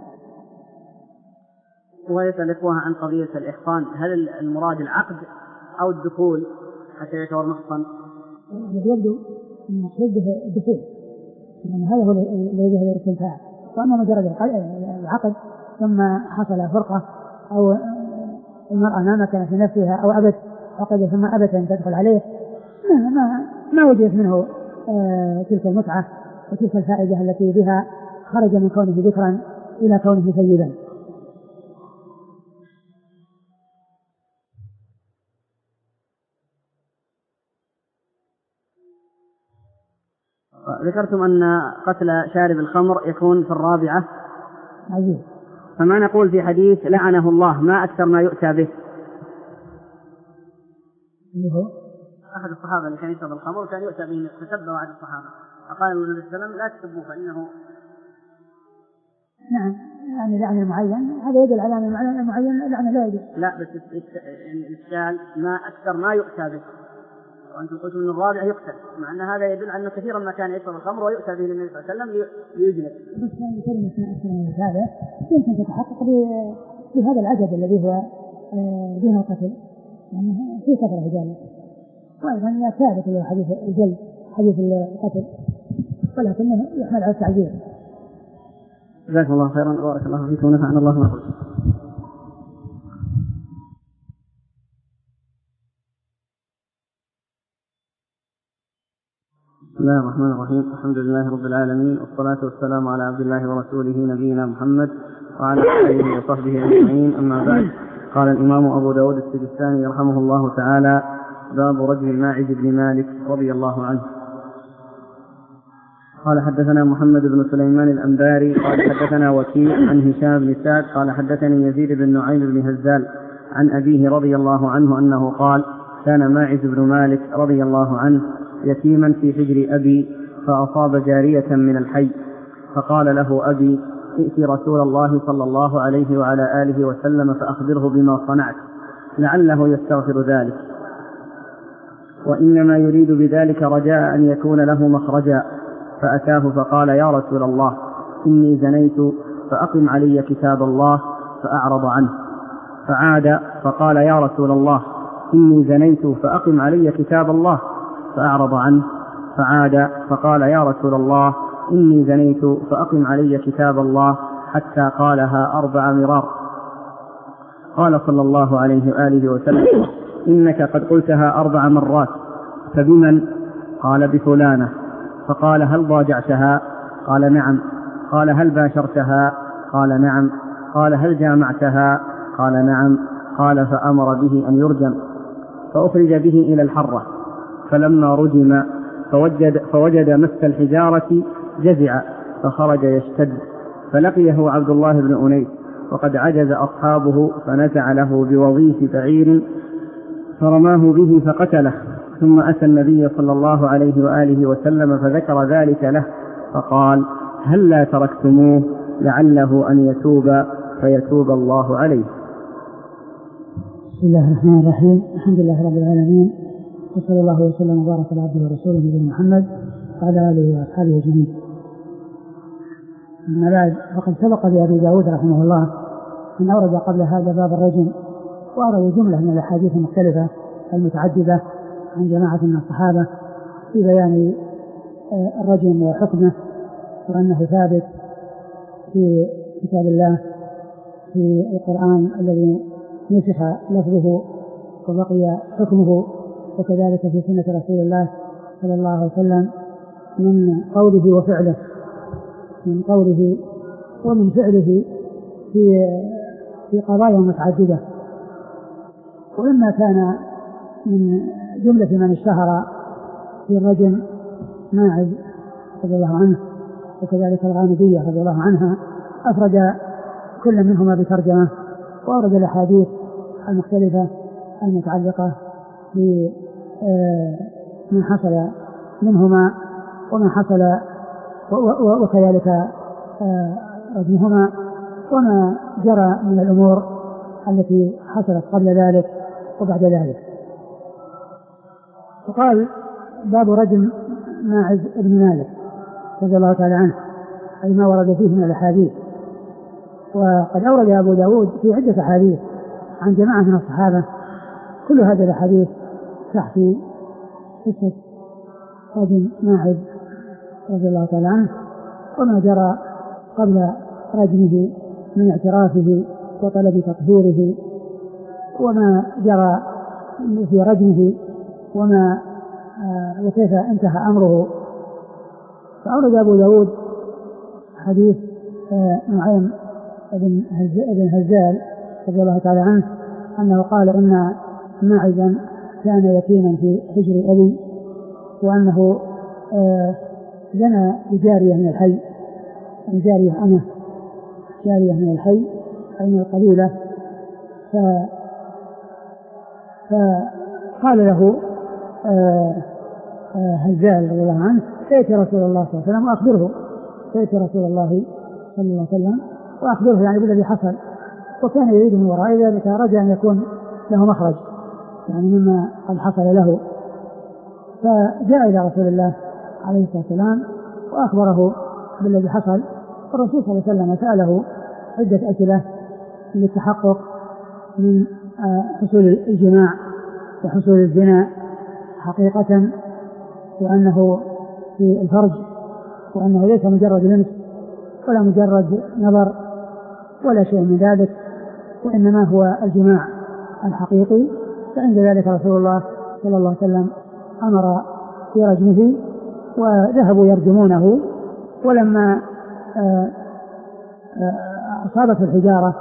ويسأل إخوة عن قضية الإحصان، هل المراد العقد أو الدخول حتى يعتبر محصن؟
يبدو أن المقصود به الدخول، يعني هذا هو الذي يظهر الاستمتاع. وأما مجرد العقد ثم حصل فرقة أو المرأة ما مكنت في نفسها أو أبت عقد ثم أبت أن تدخل عليه، ما, ما, ما وجدت منه آه تلك المتعة وتلك الفائدة التي بها خرج من كونه ذكرا إلى كونه سيدا.
ذكرتم أن قتل شارب الخمر يكون في الرابعة
عزيز،
فما نقول في حديث لعنه الله ما أكثر ما يؤتى به؟
اللي هو
أحد الصحابة اللي كان يشرب الخمر وكان يؤتى به فسبه أحد الصحابة فقال النبي صلى الله عليه وسلم لا تسبوه فإنه.
نعم، يعني لعن المعين هذا يدل على أن المعين لعنه لا يدل.
لا بس يعني الإشكال ما أكثر ما يؤتى به، وأنتم قلتم من الرابع يقتل، مع أن هذا يدل على أن كثيرا ما كان يشرب الخمر ويؤتى به النبي صلى الله عليه وسلم ليجلد.
بس يعني كلمة ما أكثر من هذا يمكن تتحقق بهذا العدد الذي هو دون القتل، يعني في كثرة رجال، وأيضا ثابت له حديث الجلد حديث القتل، ولكنه يحمل على التعجيل.
جزاكم الله خيرا وبارك الله فيكم ونفعنا الله ما قلت. بسم الله الرحمن الرحيم. الحمد لله رب العالمين، والصلاة والسلام على عبد الله ورسوله نبينا محمد وعلى آله وصحبه أجمعين، أما بعد. قال الإمام أبو داود السجستاني رحمه الله تعالى: باب رجل ماعز بن مالك رضي الله عنه. قال حدثنا محمد بن سليمان الأنباري قال حدثنا وكيع عن هشام بن سعد قال حدثني يزيد بن نعيم بن هزال عن أبيه رضي الله عنه أنه قال: كان ماعز بن مالك رضي الله عنه يتيما في حجر أبي، فأصاب جارية من الحي، فقال له أبي: ائت رسول الله صلى الله عليه وعلى آله وسلم فأخبره بما صنعت، لعله يستغفر ذلك، وإنما يريد بذلك رجاء أن يكون له مخرجا. فأتاه فقال: يا رسول الله، إني زنيت فأقم علي كتاب الله، فأعرض عنه. فعاد فقال: يا رسول الله، إني زنيت فأقم علي كتاب الله، فأعرض عنه. فعاد فقال: يا رسول الله، إني زنيت فأقم علي كتاب الله، حتى قالها أربع مرار. قال صلى الله عليه وآله وسلم: إنك قد قلتها أربع مرات، فبمن؟ قال: بفلانة. فقال: هل ضاجعتها؟ قال: نعم. قال: هل باشرتها؟ قال: نعم. قال: هل جامعتها؟ قال: نعم. قال: فأمر به أن يرجم، فأخرج به إلى الحرة، فلما رجم فوجد, فوجد مس الحجارة جزع، فخرج يشتد، فلقيه عبد الله بن أنيس وقد عجز أصحابه، فنزع له بوظيف بعير فرماه به فقتله، ثم أتى النبي صلى الله عليه وآله وسلم فذكر ذلك له، فقال: هل لا تركتموه لعله أن يتوب فيتوب الله عليه.
بسم الله الرحمن الرحيم. الحمد لله رب العالمين، وصلى الله وسلم وبارك على عبده ورسوله نبينا محمد وعلى آله وأصحابه أجمعين. أما بعد، فقد سبق لأبي داود رحمه الله أن أورد قبل هذا باب الرجم، وأورد جملة من الأحاديث المختلفة المتعددة عن جماعة من الصحابة في بيان الرجم وحكمه، وأنه ثابت في كتاب الله في القرآن الذي نسخ لفظه وبقي حكمه، وكذلك في سنة رسول الله صلى الله عليه وسلم من قوله وفعله من قوله ومن فعله في في قضايا متعددة. ولما كان من جملة من اشتهر في الرجم ماعز رضي الله عنه، وكذلك الغامدية رضي الله عنها، أفرد كل منهما بترجمة، وأورد الأحاديث المختلفة المتعلقة بمن حصل منهما ومن حصل وكذلك رجمهما، وما جرى من الأمور التي حصلت قبل ذلك وبعد ذلك. وقال: باب رجم ماعز بن مالك رضي الله تعالى عنه، أي ما ورد فيه من الأحاديث. وقد أورد أبو داود في عدة أحاديث عن جماعة من الصحابة، كل هذه الأحاديث تحكي قصة رجم ماعز رضي الله تعالى عنه، وما جرى قبل رجمه من اعترافه وطلب تطهيره، وما جرى في رجمه، وما آه وكيف انتهى أمره. فأورد أبو داود حديث آه نعيم بن هزال رضي الله تعالى عنه أنه قال: إن ماعزا كان يتيما في حجر أبي، وأنه آه زنى بجارية من الحي، جارية أمه جارية من الحي أي من القبيلة. فقال له آه آه هزال رضي الله عنه: ائت رسول الله صلى الله عليه وسلم وأخبره ائت رسول الله صلى الله عليه وسلم وأخبره يعني بالذي حصل. وكان يريد من وراء ذلك رجاء أن يكون له مخرج يعني مما قد حصل له. فجاء إلى رسول الله عليه الصلاة والسلام وأخبره بالذي حصل، والرسول صلى الله عليه وسلم سأله عدة أسئلة للتحقق من حصول الجماع وحصول الزنا حقيقة، وأنه في الفرج، وأنه ليس مجرد لمس ولا مجرد نظر ولا شيء من ذلك، وإنما هو الجماع الحقيقي. فعند ذلك رسول الله صلى الله عليه وسلم أمر في رجمه، وذهبوا يرجمونه، ولما أصابته الحجارة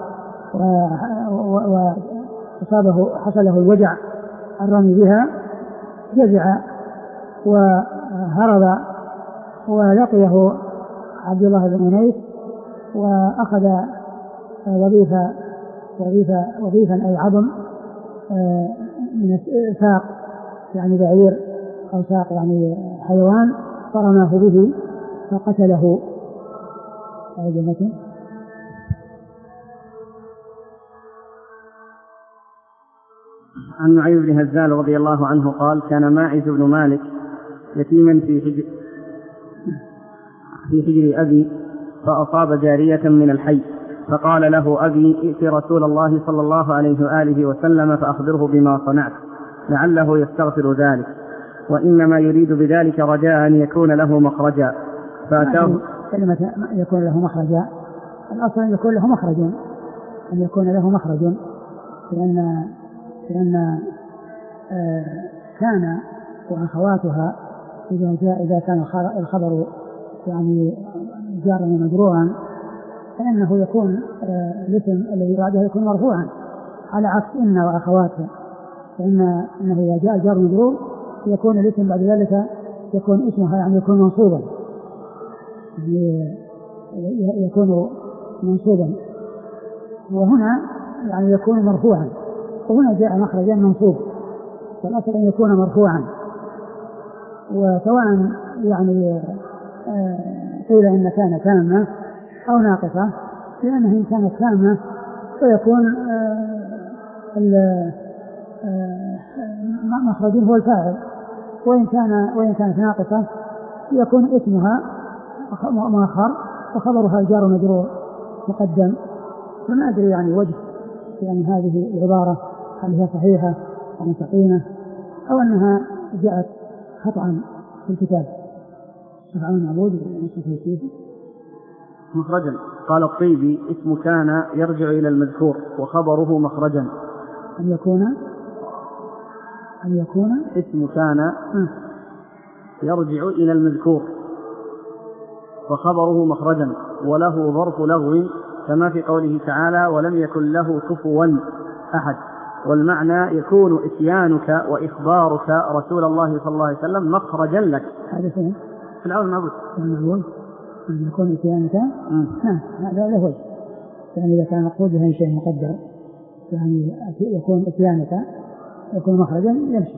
وأصابه حصل له الوجع الرمي بها جزع وهرب، ولقيه عبد الله بن أنيس وأخذ وظيفة وظيفة وظيفا أي عظم من ساق يعني بعير أو ساق يعني حيوان، فرماه به فقتله.
عن نعيم بن هزال رضي الله عنه قال: كان ماعز بن مالك يتيما في حجر في حجر أبي، فأصاب جارية من الحي، فقال له أبي: ائت رسول الله صلى الله عليه وآله وسلم فأخبره بما صنعت لعله يستغفر ذلك، وإنما يريد بذلك رجاء أن يكون له مخرجا.
فأتاه كلمة يكون له مخرجا، الأصل أن يكون له مخرج، أن يكون له مخرج، لأن لأن آه كان وأخواتها إذا جاء إذا كان الخبر يعني جارا ومجرورا فإنه يكون آه الاسم الذي بعده يكون مرفوعا، على عكس إن وأخواتها، فإن إنه إذا جاء جار مجرور يكون الاسم بعد ذلك يكون اسمها يعني يكون منصوبا، يعني يكون منصوبا، وهنا يعني يكون مرفوعا، وهنا جاء مخرجا منصوب، فالأصل أن يكون مرفوعا. وسواء يعني قيل إن كان تامة أو ناقصة، لأنه إن كانت تامة فيكون مخرج هو الفاعل، وإن كان وإن كانت ناقصة يكون اسمها مؤخر وخبرها جار مجرور مقدم. فما أدري يعني وجه يعني هذه العبارة هل هي صحيحة أو مستقيمة أو أنها جاءت خطأ في الكتاب. أفعل معبود
مخرجا. قال الطيبي: اسم كان يرجع إلى المذكور وخبره مخرجا.
أن يكون أن يكون
اسم كان يرجع إلى المذكور وخبره مخرجا، وله ظرف لغو كما في قوله تعالى: ولم يكن له كفوا أحد. والمعنى يكون إتيانك وإخبارك رسول الله صلى الله عليه وسلم مخرجا لك.
هذا فين؟
في الأول المعبود
المعبود أن يكون إتيانك. نعم هذا له وجه، يعني إذا كان مقصود به شيء مقدر يعني يكون إتيانك يكون مخرجا يمشي.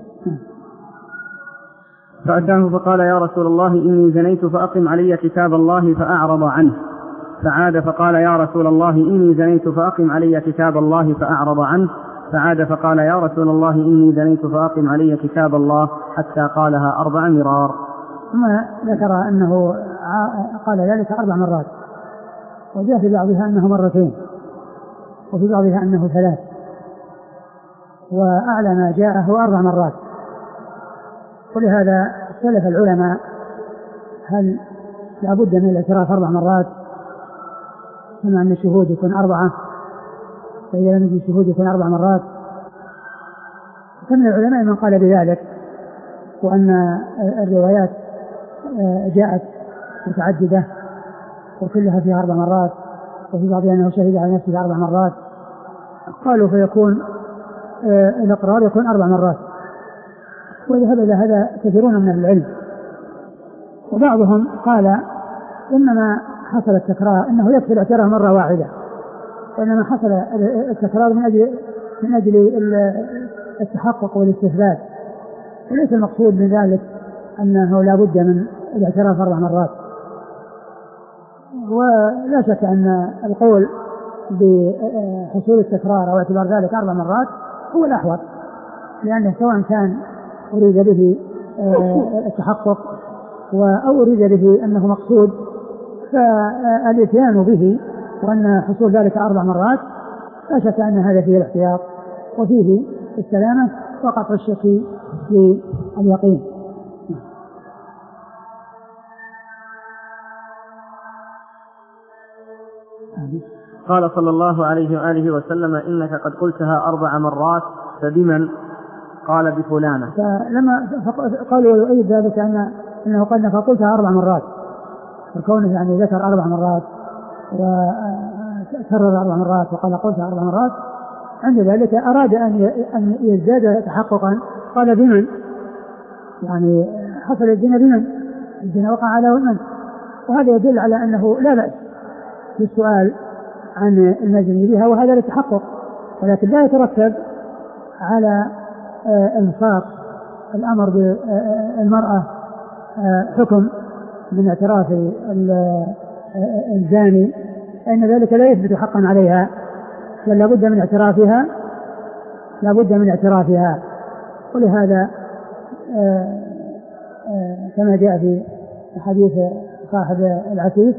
فأتاه فقال: يا رسول الله إني زنيت فأقم علي كتاب الله، فأعرض عنه. فعاد فقال: يا رسول الله إني زنيت فأقم علي كتاب الله، فأعرض عنه. فعاد فقال: يا رسول الله إني زنيت فأقم علي كتاب الله، حتى قالها أربع مرار.
ثم ذكر أنه قال ذلك أربع مرات، وجاء في بعضها أنه مرتين، وفي بعضها أنه ثلاث، وأعلى ما جاءه أربع مرات. ولهذا اختلف العلماء هل لابد من الاعتراف أربع مرات، كما أن الشهود يكون أربعة، فإذا لم يكن الشهود يكون أربع مرات. فمن العلماء من قال بذلك، وأن الروايات جاءت متعددة وكلها فيها أربع مرات، وفي بعضها أنه شهد على نفسه أربع مرات. قالوا فيكون الإقرار يكون أربع مرات، وذهب إلى هذا كثيرون من العلم. وبعضهم قال إنما حصل التكرار، إنه يكفي الاعتراف مرة واحدة، وإنما حصل التكرار من أجل من أجل التحقق والاستثبات، وليس المقصود من ذلك أنه لا بد من الاعتراف أربع مرات. ولا شك أن القول بحصول التكرار أو اعتبار ذلك أربع مرات هو الأحوط، لأنه سواء كان أريد به التحقق أو أريد به أنه مقصود، فالإتيان به وأن حصول ذلك أربع مرات لا شك أن هذا فيه الاحتياط وفيه السلامة وقطع الشك لليقين.
قال صلى الله عليه وآله وسلم: إنك قد قلتها أربع مرات، فبمن؟ قال: بفلانة.
فلما قالوا ويؤيد ذلك أن أنه قال فقلتها أربع مرات، فكونه يعني ذكر أربع مرات وكرر أربع مرات وقال قلتها أربع مرات، عند ذلك أراد أن يزداد تحققا، قال بمن؟ يعني حصل الزنا بمن؟ الزنا وقع على من؟ وهذا يدل على أنه لا بأس في السؤال عن المزني بها، وهذا للتحقق، ولكن لا يترتب على إلصاق الأمر بالمرأة حكم من اعتراف الزاني، فإن ذلك لا يثبت حقا عليها، بل لابد من اعترافها لابد من اعترافها ولهذا كما جاء في حديث صاحب العسيف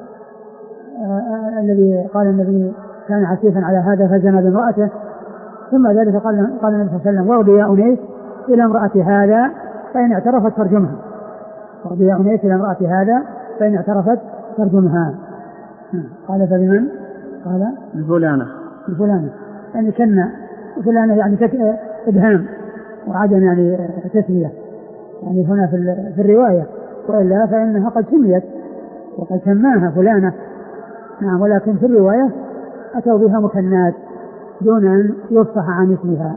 الذي قال النبي كان عسيفا على هذا فزنى بامرأته، ثم ذلك قال قال النبي صلى الله عليه وسلم وارضي يا أنيس إلى امرأة هذا فإن اعترفت فارجمها، وارضي يا أنيس إلى امرأة هذا فإن اعترفت فارجمها. قال فبمن؟ قال
بفلانة
بفلانة، يعني كنا فلانة يعني إبهام وعدم يعني تسمية يعني هنا في الرواية، وإلا فإنها قد سميت وقد سماها فلانة، نعم، ولكن في الرواية أتوا بها مثنات دون أن يفصح عن اسمها.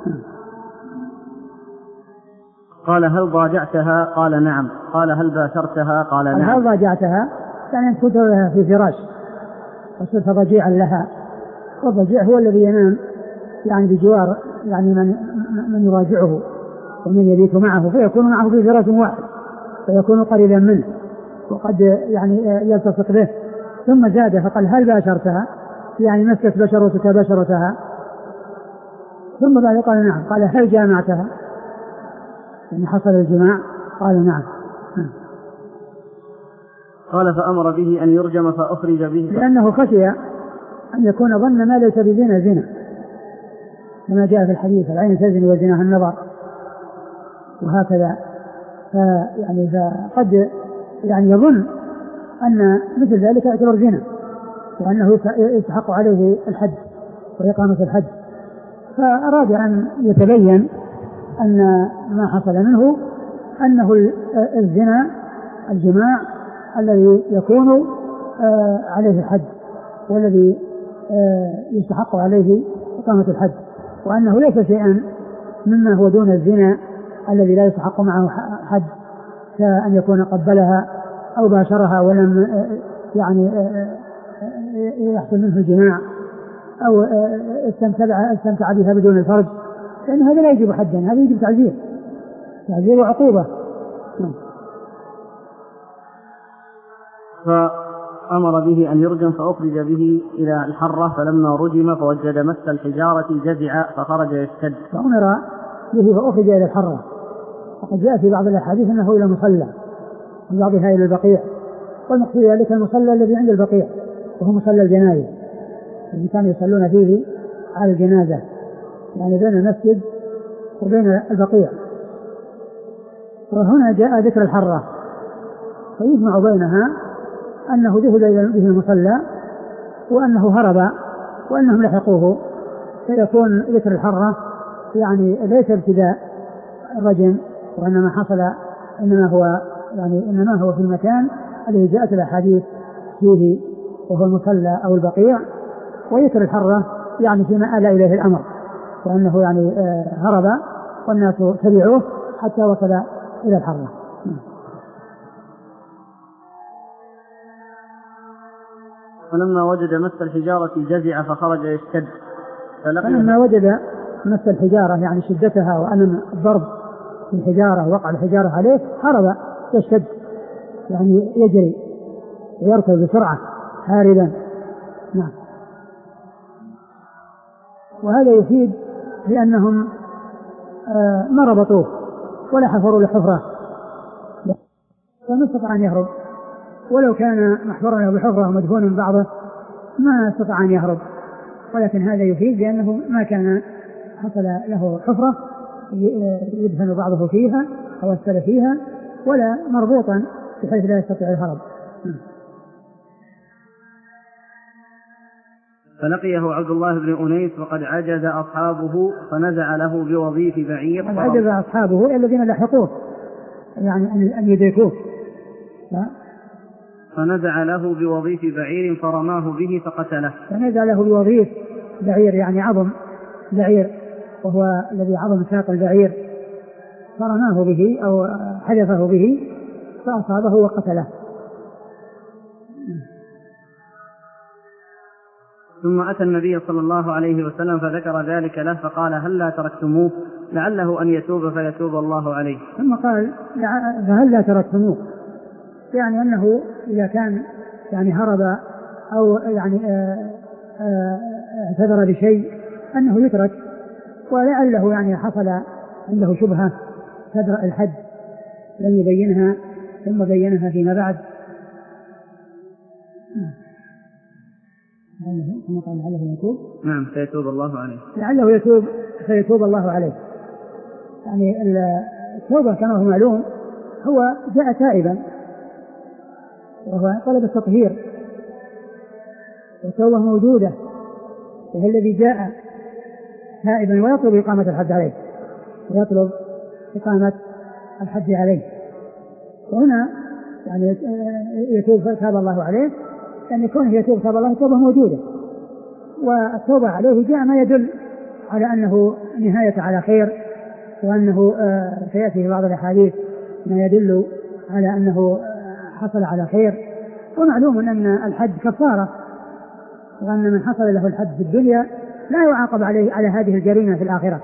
قال هل ضاجعتها؟ قال نعم. قال هل باشرتها؟ قال نعم.
هل ضاجعتها؟ يعني كنت في فراش وصرت ضجيعا لها، والضجيع هو الذي ينام يعني بجوار يعني من, من يراجعه ومن يبيت معه، فيكون معه في فراش واحد فيكون قريبا منه وقد يعني يلتصق به، ثم زاد فقال هل باشرتها؟ يعني مسكت بشرتك بشرتها، ثم بعد قال نعم. قال هل جامعتها؟ يعني حصل الجماع؟ قال نعم.
قال فأمر به أن يرجم فأخرج به،
لأنه خشي أن يكون ظن ما ليس بزنا زنا، كما جاء في الحديث العين تزني وزناها النظر، وهكذا يعني فقد يعني يظن أن مثل ذلك يعتبر زنا وأنه يستحق عليه الحد وإقامة الحد، فأراد أن يتبين أن ما حصل منه أنه الزنا الجماع الذي يكون عليه الحد والذي يستحق عليه إقامة الحد، وأنه ليس شيئا مما هو دون الزنا الذي لا يستحق معه حد، كأن يكون قبلها أو باشرها ولم يعني يحصل منه الجماع أو استمتع, استمتع بها بدون الفرج، لأن هذا لا يجب حدا، هذا يجب تعزير تعزير وعقوبة.
فأمر به أن يرجم فأخرج به إلى الحرة، فلما رجم فوجد مس الحجارة جزع فخرج يشتد.
فأمر به فأخرج إلى الحرة، وقد جاء في بعض الأحاديث أنه إلى مصلى، في بعضها إلى البقيع، والمقصود ذلك المصلى الذي عند البقيع وهو مصلى الجنائز الذي كانوا يصلون فيه على الجنازة، يعني بين المسجد وبين البقيع. وهنا جاء ذكر الحرة، فيجمع بينها أنه ذهب به المصلى وأنه هرب وأنهم لحقوه، فيكون ذكر الحرة يعني ليس ابتداء الرجم، وإنما حصل إنما هو يعني إنما هو في المكان الذي جاءت الأحاديث فيه وهو المصلى أو البقيع، وذكر الحرة يعني فيما آل إليه الأمر، وأنه يعني هرب والناس تبعوه حتى وصل إلى الحرة.
فلما وجد مس الحجارة جزع فخرج يشتد.
فلما وجد مس الحجارة يعني شدتها وألم الضرب بالحجارة وقع الحجارة عليه هرب يشتد، يعني يجري ويركض بسرعة هاربا. نعم. وهذا يفيد بأنهم آه ما ربطوه ولا حفروا لحفرة، وما استطاع أن يهرب، ولو كان محفورا له بحفرة ومدفون بعضه ما استطاع أن يهرب، ولكن هذا يفيد بأنه ما كان حصل له حفرة يدفن بعضه فيها أو أسفل فيها، ولا مربوطا بحيث لا يستطيع الهرب.
فلقيه عبد الله بن أنيس وقد عجز أصحابه فنزع له بوظيف بعير.
قد عجز أصحابه الذين لحقوه يعني أن يدركوه.
فنزع له بوظيف بعير فرماه به فقتله.
فنزع له بوظيف بعير يعني عظم بعير وهو الذي عظم ساق البعير، فرماه به أو حذفه به فأصابه وقتله.
ثم أتى النبي صلى الله عليه وسلم فذكر ذلك له فقال هل لا تركتموه لعله أن يتوب فيتوب الله عليه.
ثم قال فهل لا تركتموه، يعني أنه إذا كان يعني هرب أو يعني اعتذر بشيء أنه يترك، ولعله يعني حصل عنده شبهة تدرأ الحد لم يبينها ثم بينها فيما بعد. ثم قال لعله يتوب
نعم فيتوب الله عليه،
لعله يتوب فيتوب الله عليه. يعني التوبة كما هو معلوم هو جاء تائبا وهو طلب التطهير، والتوبة موجودة وهو الذي جاء تائبا ويطلب إقامة الحد عليه ويطلب إقامة الحد عليه. وهنا يعني يتوب فتاب الله عليه، يعني يكون يتوب تاب الله توبة موجودة، والتوبة عليه جاء ما يدل على أنه نهاية على خير، وأنه سيأتي في بعض الأحاديث ما يدل على أنه حصل على خير. ومعلوم أن الحد كفارة، وأن من حصل له الحد في الدنيا لا يعاقب عليه على هذه الجريمة في الآخرة،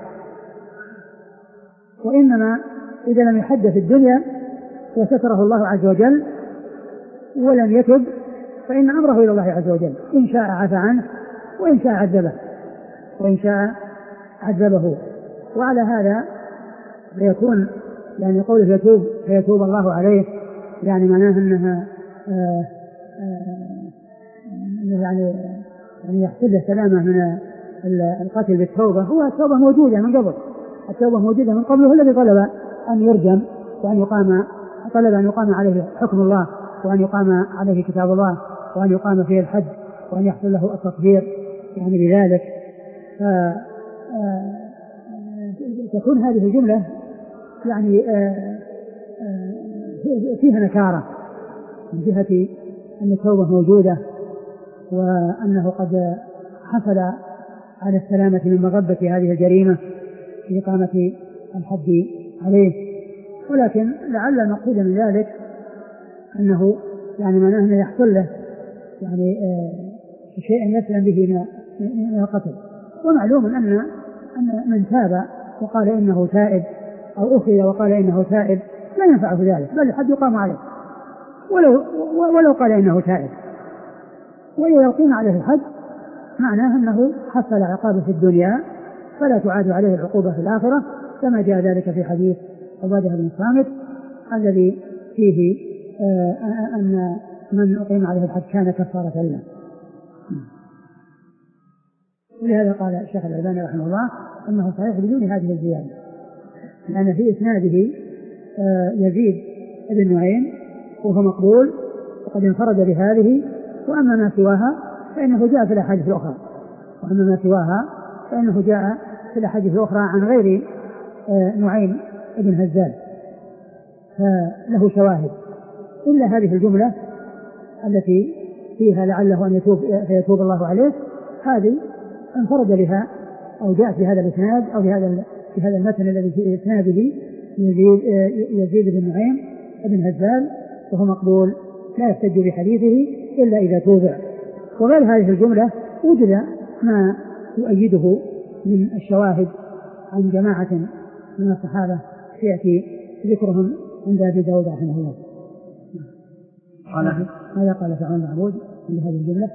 وإنما إذا لم يحد في الدنيا وستره الله عز وجل ولم يتب فإن أمره إلى الله عز وجل، إن شاء عفى عنه وإن شاء عذبه وإن شاء عذبه. وعلى هذا فيكون يعني قوله يتوب فيتوب الله عليه يعني معناه أنها آآ آآ يعني يعني يحصل له سلامة من القتل بالتوبة. هو التوبة موجودة من قبل، التوبة موجودة من قبل، هو الذي طلب أن يرجم وأن يقام طلب أن يقام عليه حكم الله وأن يقام عليه كتاب الله وأن يقام فيه الحد وأن يحصل له التطهير يعني بذلك. فتكون هذه الجملة يعني فيها نكارة من جهة أن التوبة موجودة وأنه قد حصل على السلامة من مغبة هذه الجريمة في إقامة الحد عليه. ولكن لعل المقصود من ذلك أنه يعني معناه أنه يحصل له يعني شيء يسلم به من القتل. ومعلوم أن أن من تاب وقال إنه تائب أو أخذ وقال إنه تائب لا ينفعه ذلك، بل الحد يقام عليه ولو ولو قال إنه تائب. وإذا يقيم عليه الحد معناه أنه حصل عقابه في الدنيا فلا تعاد عليه العقوبة في الآخرة، كما جاء ذلك في حديث عبادة بن الصامت الذي فيه أن من أقيم عليه الحد كان كفارة له. ولهذا قال الشيخ الألباني رحمه الله أنه صحيح بدون هذه الزيادة، لأن في إسناده يزيد بن نعيم وهو مقبول وقد انفرد بهذه، وأما ما سواها فإنه جاء في الأحاديث الأخرى وأما ما سواها فإنه جاء في الأحاديث الأخرى عن غير نعيم بن هزال فله شواهد، إلا هذه الجملة التي فيها لعله أن يتوب فيتوب الله عليه، هذه انفرد بها أو جاءت بهذا الإسناد أو بهذا بهذا المتن الذي في إسناده يزيد, يزيد بن نعيم بن هزال وهو مقبول لا يحتج بحديثه إلا إذا توبع. وغير هذه الجملة وجد ما يؤيده من الشواهد عن جماعة من الصحابة يأتي ذكرهم عند أبي داود رحمه الله. ماذا قال فعل معبود عند هذه الجملة؟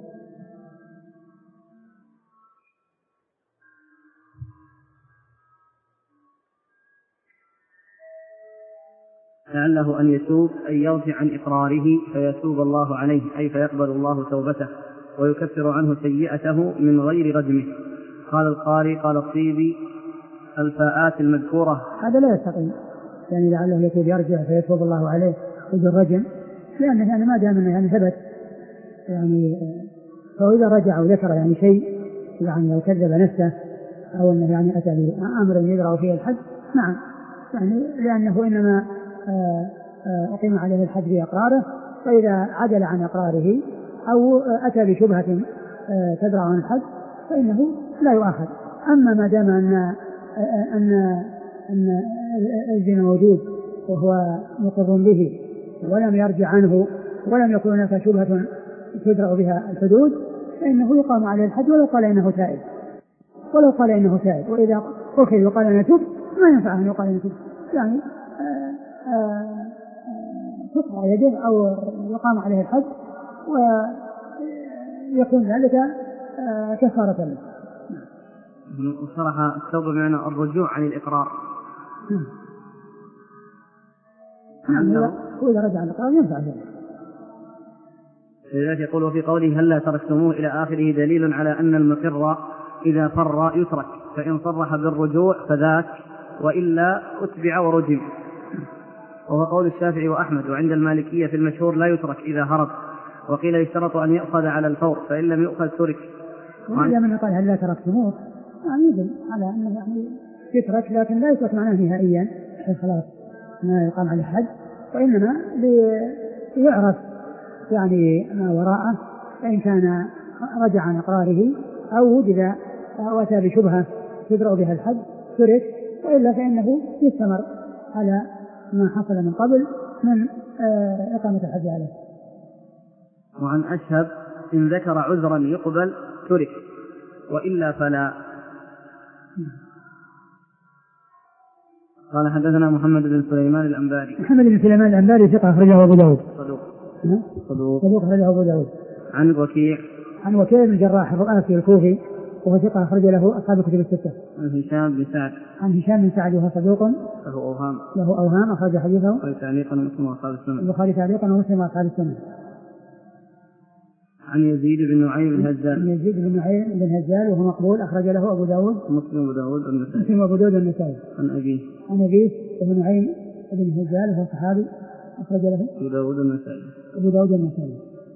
لعله أن يتوب أن يرجع عن إقراره فيتوب الله عليه، أي فيقبل الله توبته ويكفر عنه سيئته من غير رجمه. قال القاري قال الطيبي الفاءات المذكورة
هذا لا يستقيم، يعني لعله يتوب يرجع فيتوب الله عليه بدون رجم، لأنه يعني ما دام أنه يعني ثبت يعني فإذا رجع وذكر يعني شيء يعني لو كذب نفسه أو أنه يعني أتى بأمر يدرأ فيه الحد نعم، يعني لأنه إنما أقيم عليه الحد في إقراره، فإذا عدل عن إقراره أو أتى بشبهة تدرع عن الحد فإنه لا يؤاخذ. أما ما دام أن أن أن الزنا موجود وهو مقر به ولم يرجع عنه ولم يكن هناك شبهة تدرع بها الحدود فإنه يقام عليه الحد ولو قال إنه تائب ولو قال إنه تائب وإذا أخذ وقال أنا تب ما ينفع أن يقال أنا تب، يعني تقطع يده أو يقام عليه الحد ويكون ذلك كفارة له.
وصرح التوبة بمعنى الرجوع عن الإقرار.
نعم هو إذا رجع عن الإقرار ينفع ذلك.
لذلك يقول وفي قوله هلا تركتموه إلى آخره دليل على أن المقر إذا فر يترك، فإن صرح بالرجوع فذاك وإلا أتبع ورجم. وهو قول الشافعي وأحمد، وعند المالكية في المشهور لا يترك إذا هرب، وقيل يشترط أن يأخذ على الفور فإن لم يؤخذ ترك.
وإذا من قال هلا تركتموه يعني يدل على أنه يعني يترك لكن لا يترك معناه نهائيا خلاص ما يقام على الحد، وإنما ليعرف يعني ما وراءه، فإن كان رجع عن إقراره أو وجد أو أتى بشبهة تدرأ بها الحد ترك، وإلا فإنه يستمر على ما حصل من قبل من إقامة الحد عليه.
وعن أشهب إن ذكر عذرا يقبل ترك وإلا فلا. قال حدثنا محمد بن سليمان الأنباري.
محمد بن سليمان الأنباري ثقة أخرجه أبو داود.
صدوق.
صدوق. صدوق أخرجه أبو داود.
عن وكيع.
عن وكيع بن الجراح الرؤاسي الكوفي وهو ثقة أخرج له أصحاب الكتب الستة.
عن هشام بن سعد.
عن هشام بن سعد وهو صدوق
له أوهام.
له أوهام أخرج حديثه.
البخاري تعليقا ومسلم وأصحاب السنة.
البخاري تعليقا ومسلم وأصحاب السنة.
عن يزيد بن نعيم بن هزال.
عن يزيد بن نعيم بن هزال وهو مقبول أخرج له أبو داود.
مسلم وأبو داود والنسائي.
مسلم وأبو داود والنسائي.
عن أبيه.
عن أبيه بن نعيم بن هزال وهو صحابي أخرج له
أبو داود والنسائي.
أبو داود والنسائي.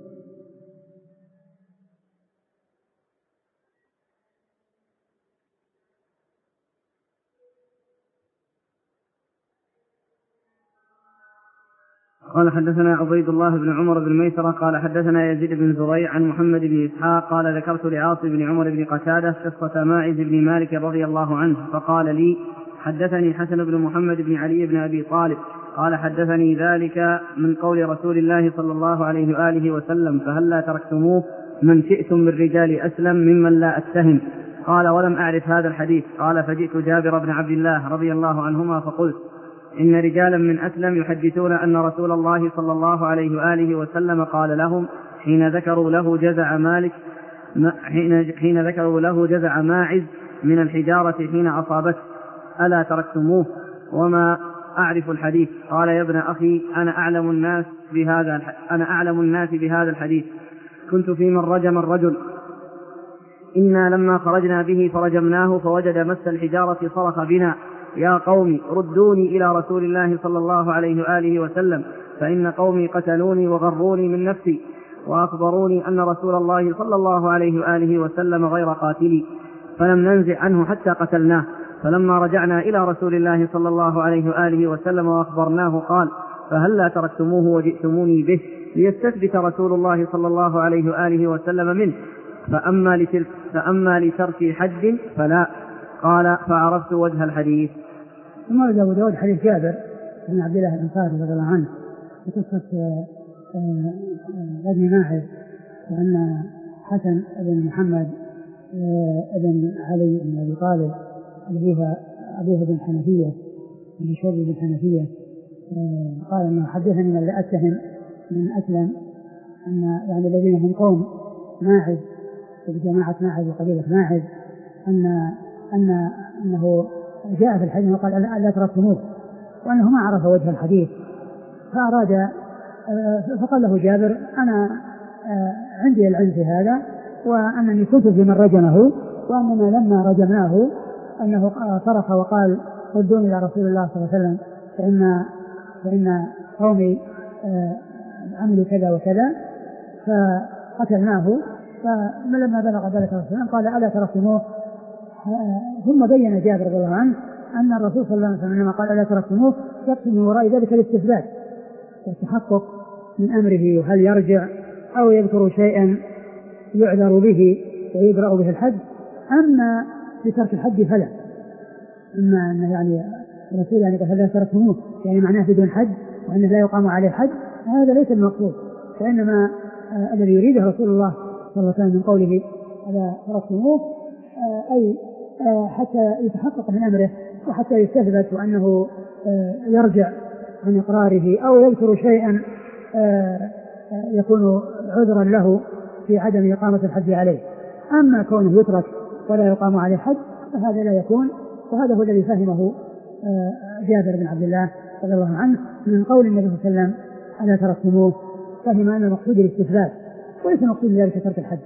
قال حدثنا عبيد الله بن عمر بن ميسرة قال حدثنا يزيد بن زريع عن محمد بن إسحاق قال ذكرت لعاصم بن عمر بن قتادة قصة ماعز بن مالك رضي الله عنه فقال لي حدثني حسن بن محمد بن علي بن أبي طالب قال حدثني ذلك من قول رسول الله صلى الله عليه وآله وسلم فهلا تركتموه من شئتم من رجال أسلم ممن لا أتهم. قال ولم أعرف هذا الحديث. قال فجئت جابر بن عبد الله رضي الله عنهما فقلت إن رجالا من أسلم يحدثون أن رسول الله صلى الله عليه وآله وسلم قال لهم حين ذكروا له جزع مالك حين, حين ذكروا له جزع ماعز من الحجارة حين أصابته ألا تركتموه وما أعرف الحديث. قال يا ابن أخي أنا أعلم الناس بهذا أنا أعلم الناس بهذا الحديث كنت في من رجم الرجل إنا لما خرجنا به فرجمناه فوجد مس الحجارة صرخ بنا يا قوم ردوني إلى رسول الله صلى الله عليه وآله وسلم فإن قومي قتلوني وغروني من نفسي وأخبروني أن رسول الله صلى الله عليه وآله وسلم غير قاتلي فلم ننزع عنه حتى قتلناه. فلما رجعنا إلى رسول الله صلى الله عليه وآله وسلم وأخبرناه قال فهلا تركتموه وجئتموني به ليستثبت رسول الله صلى الله عليه وآله وسلم منه فأما, لتلك فأما لترك حد فلا. قال فعرفت وجه الحديث.
ثم ورد أبو داود حديث جابر بن عبد الله الأنصاري رضي الله عنه بقصة ابن ماعز وأن حسن بن محمد ابن علي بن أبي طالب أبوه بن حنفية بن شرب بن حنفية قال أنه حدثني من لا أتهم من أسلم أن يعني الذين هم قوم ماعز وجماعة ماعز وقبيلة ماعز أن أن أنه جاء في الحديث وقال ألا تركتموه وأنه ما عرف وجه الحديث فأراد فقال له جابر أنا عندي العلم في هذا وأنني كنت في من رجمه وأننا لما رجمناه أنه صرخ وقال ردوني إلى رسول الله صلى الله عليه وسلم فإن, فإن قومي عملوا كذا وكذا فقتلناه. فلما بلغ ذلك رسول الله قال ألا تركتموه ثم بين جابر رضي الله عنه أن الرسول صلى الله عليه وسلم لما قال ألا تركتموه يقصد من وراء ذلك الاستثبات والتحقق من أمره، وهل يرجع أو يذكر شيئا يعذر به ويبرأ به الحد. أما بترك الحد فلا، أما أن يعني الرسول يعني قال ألا تركتموه يعني معناه بدون حد وأنه لا يقام عليه حد، هذا ليس المقصود. فإنما آه الذي يريده رسول الله صلى الله عليه وسلم من قوله ألا تركتموه آه أي آه حتى يتحقق من أمره وحتى يستثبت وأنه آه يرجع عن إقراره أو يذكر شيئا آه يكون عذرا له في عدم إقامة الحد عليه. أما كونه يترك ولا يقام عليه حد فهذا لا يكون، وهذا هو الذي فهمه آه جابر بن عبد الله رضي الله عنه من قول النبي صلى الله عليه وسلم ألا تركتموه، فهم أن المقصود الاستثبات وليس المقصود ذلك ترك الحد.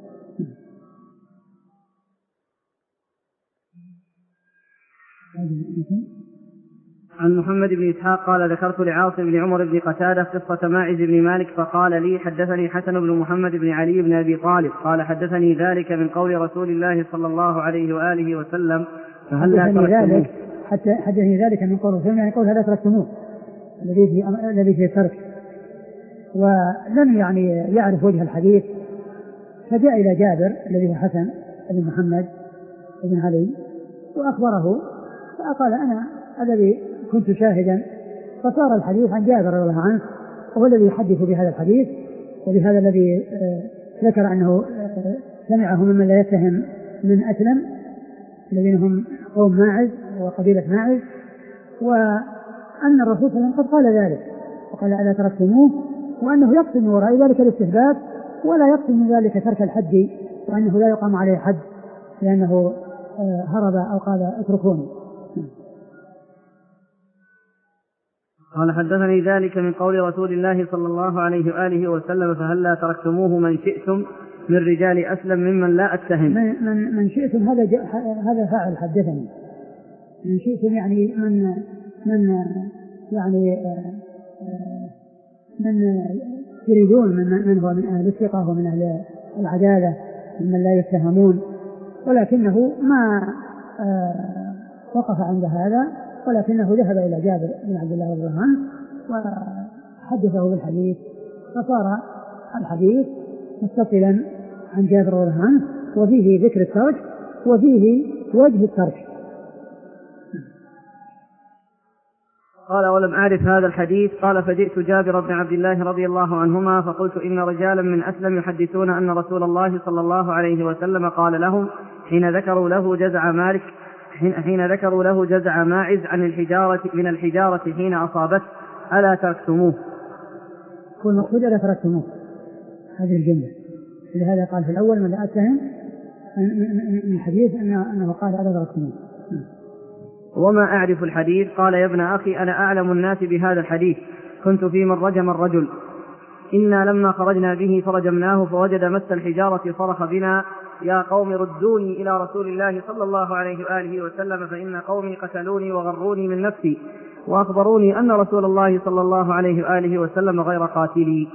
عن محمد بن إسحاق قال ذكرت لعاصم بن عمر بن قتادة قصة ماعز بن مالك فقال لي حدثني حسن بن محمد بن علي بن أبي طالب قال حدثني ذلك من قول رسول الله صلى الله عليه وآله وسلم فهل لا تركتموه.
حتى حدثني ذلك من قول رسول الله يعني قول هل لا تركتموه الذي في الذي في الترك، ولم يعني يعرف وجه الحديث فجاء إلى جابر الذي هو حسن بن محمد بن علي وأخبره فقال أنا الذي كنت شاهدا، فصار الحديث عن جابر رضي الله عنه وهو الذي يحدث بهذا الحديث وبهذا الذي ذكر أنه سمعه ممن لا يتهم من أسلم الذين هم قوم ماعز وقبيلة ماعز، وأن الرسول صلى الله عليه وسلم قد قال ذلك وقال ألا تركتموه، وأنه يقصد من وراء ذلك الاستثبات ولا يقصد من ذلك ترك الحد وأنه لا يقام عليه حد لأنه هرب أو قال اتركوني.
قال حدثني ذلك من قول رسول الله صلى الله عليه وآله وسلم فهل لا تركتموه من شئتم من رجال أسلم ممن لا أتهم.
من, من, من شئتم هذا هذا فاعل حدثني، من شئتم يعني من من يعني من تريدون من, من هو من أهل الثقة ومن أهل العدالة ممن لا يتهمون، ولكنه ما وقف عند هذا ولكنه ذهب إلى جابر بن عبد الله رضي الله عنه وحدثه بالحديث فصار الحديث متصلا عن جابر رضي الله عنه وفيه ذكر الترك وفيه وجه الترك.
قال ولم أعرف هذا الحديث. قال فجئت جابر بن عبد الله رضي الله عنهما فقلت إن رجالا من أسلم يحدثون أن رسول الله صلى الله عليه وسلم قال لهم حين ذكروا له جزع مالك حين ذكروا له جزع ماعز عن الحجارة من الحجارة حين أصابته ألا تركتموه.
والمقصود ألا تركتموه هذه الجملة، لهذا قال في الأول من لا أتهم من الحديث أنه قال ألا تركتموه.
وما أعرف الحديث. قال يا ابن أخي أنا أعلم الناس بهذا الحديث، كنت في من رجم الرجل، إنا لما خرجنا به فرجمناه فوجد مس الحجارة صرخ بنا يا قوم ردوني إلى رسول الله صلى الله عليه وآله وسلم فإن قومي قتلوني وغروني من نفسي وأخبروني أن رسول الله صلى الله عليه وآله وسلم غير قاتلي.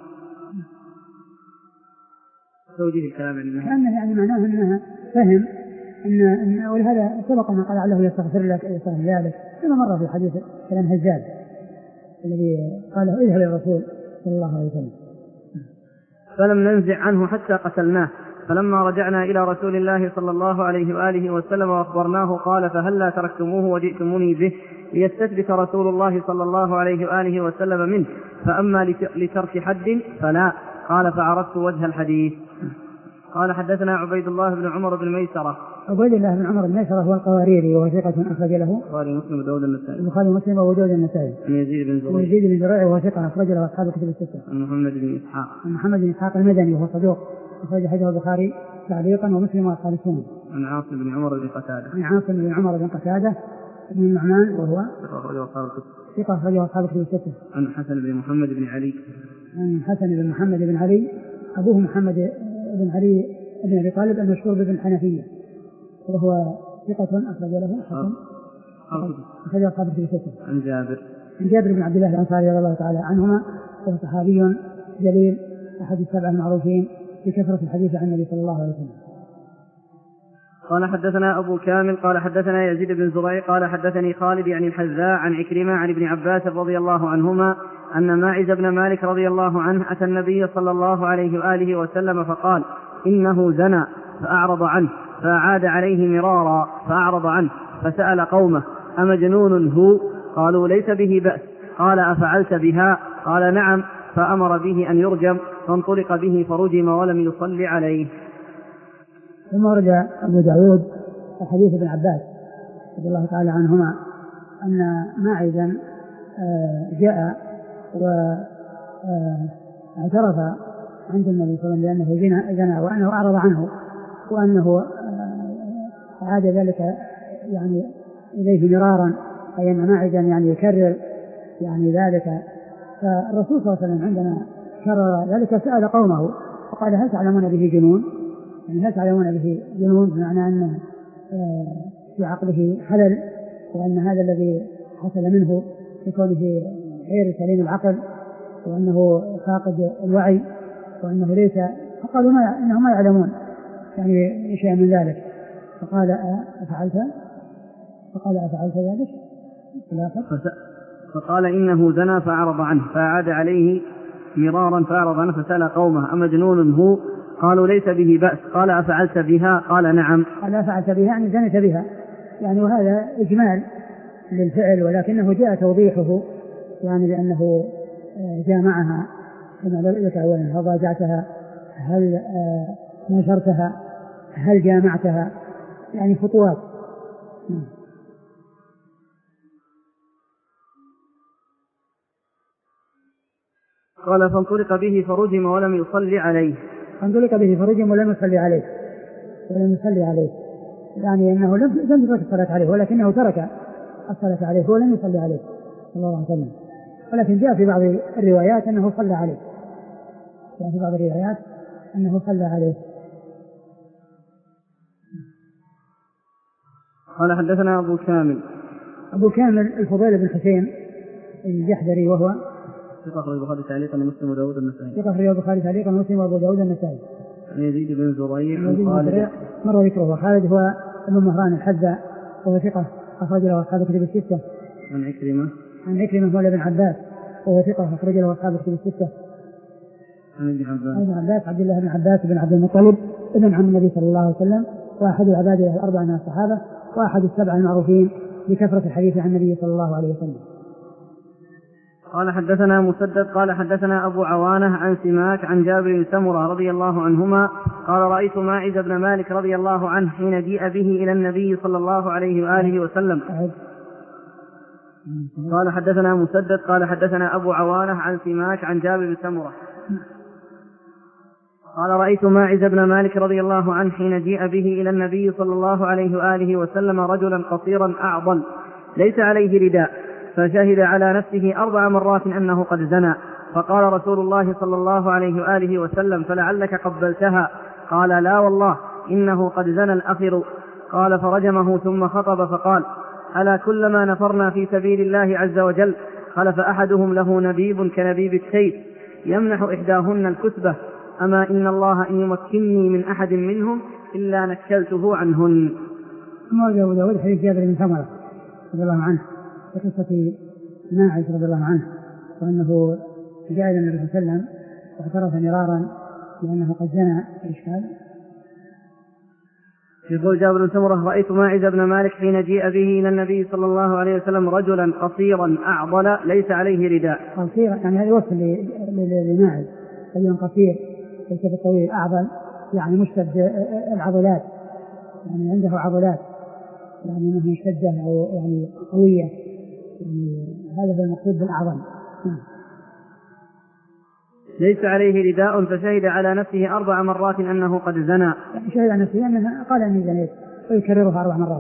توجيه الكلام
لأنه يعني معناه أنها فهم إن, إن ولهذا سبق ما قال له يستغفر لك يستغفر ذلك كما مر في حديث كلام هزال الذي قاله اذهب للرسول صلى الله عليه وسلم.
فلم ننزع عنه حتى قتلناه، فلما رجعنا إلى رسول الله صلى الله عليه وآله وسلم وأخبرناه قال فهل لا تركتموه وجئتموني به ليستثبت رسول الله صلى الله عليه وآله وسلم منه، فأما لترك حد فلا. قال فعرفت وجه الحديث. قال حدثنا عبيد الله بن عمر بن ميسرة.
عبيد الله بن عمر بن ميسرة هو القواريري وهو ثقة أخرج له
البخاري ومسلم وداود النسائي.
البخاري ومسلم وداود النسائي.
يزيد بن زريع.
يزيد بن زريع وهو ثقة أخرج له أصحاب الكتب الستة.
محمد بن إسحاق.
محمد بن إسحاق المدني وهو صدوق أخرج حديثه البخاري تعليقا ومسلم وأصحاب السنن.
عن عاصم بن عمر بن قتادة.
عن عاصم بن عمر بن قتادة بن النعمان وهو ثقة أخرجه أصحاب الكتب الستة.
عن حسن بن محمد بن علي.
عن حسن بن محمد بن علي أبوه محمد بن علي بن أبي طالب المشهور بن حنفية وهو ثقة أخرج له حسن أخرج أصحاب الكتب الستة.
عن جابر.
عن جابر بن عبد الله الأنصاري رضي الله تعالى عنهما وهو صحابي جليل أحد السبع المعروفين بكثرة الحديث عن النبي صلى الله عليه وسلم.
قال حدثنا أبو كامل قال حدثنا يزيد بن زريع قال حدثني خالد يعني الحذاء عن عكرمة عن ابن عباس رضي الله عنهما أن ماعز بن مالك رضي الله عنه أتى النبي صلى الله عليه وآله وسلم فقال إنه زنى فأعرض عنه فأعاد عليه مرارا فأعرض عنه فسأل قومه أمجنون هو؟ قالوا ليس به بأس. قال أفعلت بها؟ قال نعم. فأمر به أن يرجم فانطلق به فرجم ولم يصل عليه.
ثم ورد أبو داود حديث ابن عباس رضي الله تعالى عنهما أن ماعزا جاء واعترف عند النبي صلى الله عليه وسلم بأنه زنى وأنه أعرض عنه وأنه عاد ذلك يعني إليه مرارا، أي أن ماعزا يعني يكرر يعني ذلك. فالرسول صلى الله عليه وسلم عندما كرر ذلك سأل قومه فقال هل تعلمون به جنون؟ يعني هل تعلمون به جنون؟ بمعنى أن في عقله خلل وأن هذا الذي حصل منه بكونه غير سليم العقل وأنه فاقد الوعي وأنه ليس. فقالوا ما إنهم ما يعلمون يعني شيء من ذلك. فقال أفعلت؟ فقال أفعلت ذلك؟
فقال إنه زنى فأعرض عنه فأعاد عليه مرارا فأعرض عنه فسأل قومه أمجنون هو؟ قالوا ليس به بأس. قال أفعلت بها؟ قال نعم.
قال أفعلت بها يعني زنت بها يعني، وهذا إجمال للفعل ولكنه جاء توضيحه يعني لأنه جامعها كما ذكر أولا هل ضاجعتها هل نشرتها هل جامعتها يعني خطوات.
قال فانطلق به فرجم ولم يصلي عليه.
فانطلق به فرجم ولم يصلي عليه ولم يصلي عليه يعني أنه لم يترك الصلاة عليه ولكنه ترك الصلاة عليه ولم يصلي عليه صلى الله عليه وسلم. ولكن جاء في بعض الروايات أنه صلى عليه جاء في بعض الروايات أنه صلى عليه.
قال حدثنا أبو كامل
أبو كامل الفضيل بن حسين الجحدري وهو
ثقة البخاري تعليقا ومسلم وداود النسائي.
ثقة البخاري تعليقا ومسلم وأبو داود النسائي.
يزيد بن زريع خالد
مر ذكره. خالد هو ابن مهران الحذاء وهو ثقة أخرج له أصحاب الكتب الستة.
عن عكرمة
عن عكرمة مولى بن عباس وهو ثقة أخرج له أصحاب الكتب الستة.
عن ابن عباس
ابن عباس عبد الله بن عباس بن عبد المطلب ابن عم النبي صلى الله عليه وسلم وأحد العبادة الأربعة من الصحابة وأحد السبع المعروفين بكثرة الحديث عن النبي صلى الله عليه وسلم.
قال حدثنا مسدد قال حدثنا أبو عوانة عن سماك عن جابر بن سمرة رضي الله عنهما قال رأيت ماعز بن مالك رضي الله عنه حين جيء به إلى النبي صلى الله عليه وآله وسلم. قال حدثنا مسدد قال حدثنا أبو عوانة عن سماك عن جابر بن سمرة قال رأيت ماعز بن مالك رضي الله عنه حين جيء به إلى النبي صلى الله عليه وآله وسلم رجلا قصيرا أعضل ليس عليه رداء فشهد على نفسه أربع مرات أنه قد زنى. فقال رسول الله صلى الله عليه وآله وسلم فلعلك قبلتها؟ قال لا والله إنه قد زنى الأخر. قال فرجمه ثم خطب فقال ألا كلما نفرنا في سبيل الله عز وجل خلف أحدهم له نبيب كنبيب السيف يمنح إحداهن الكسبة أما إن الله إن يمكنني من أحد منهم إلا نكلته عنهن.
ثم أبو داود حديث جابر بن سمرة رضي الله عنه وقصة ماعز رضي الله عنه وأنه جاء إلى النبي صلى الله عليه وسلم واعترف مرارا بأنه قد زنى. الإشكال
يقول جابر بن سمرة رأيت ماعز بن مالك حين جيء به إلى النبي صلى الله عليه وسلم رجلا قصيرا أعضل ليس عليه رداء.
قصير يعني هذا وصف لماعز رجل قصير ليس بالطويل أعضل يعني مشتد العضلات يعني عنده عضلات يعني انه مشدة او يعني قوية يعني هذا هو المقصود بالأعظم.
ليس عليه رداء فشهد على نفسه أربع مرات أنه قد زنى.
يعني شهد على نفسه أنه قال أني زنيت ويكررها أربع مرات.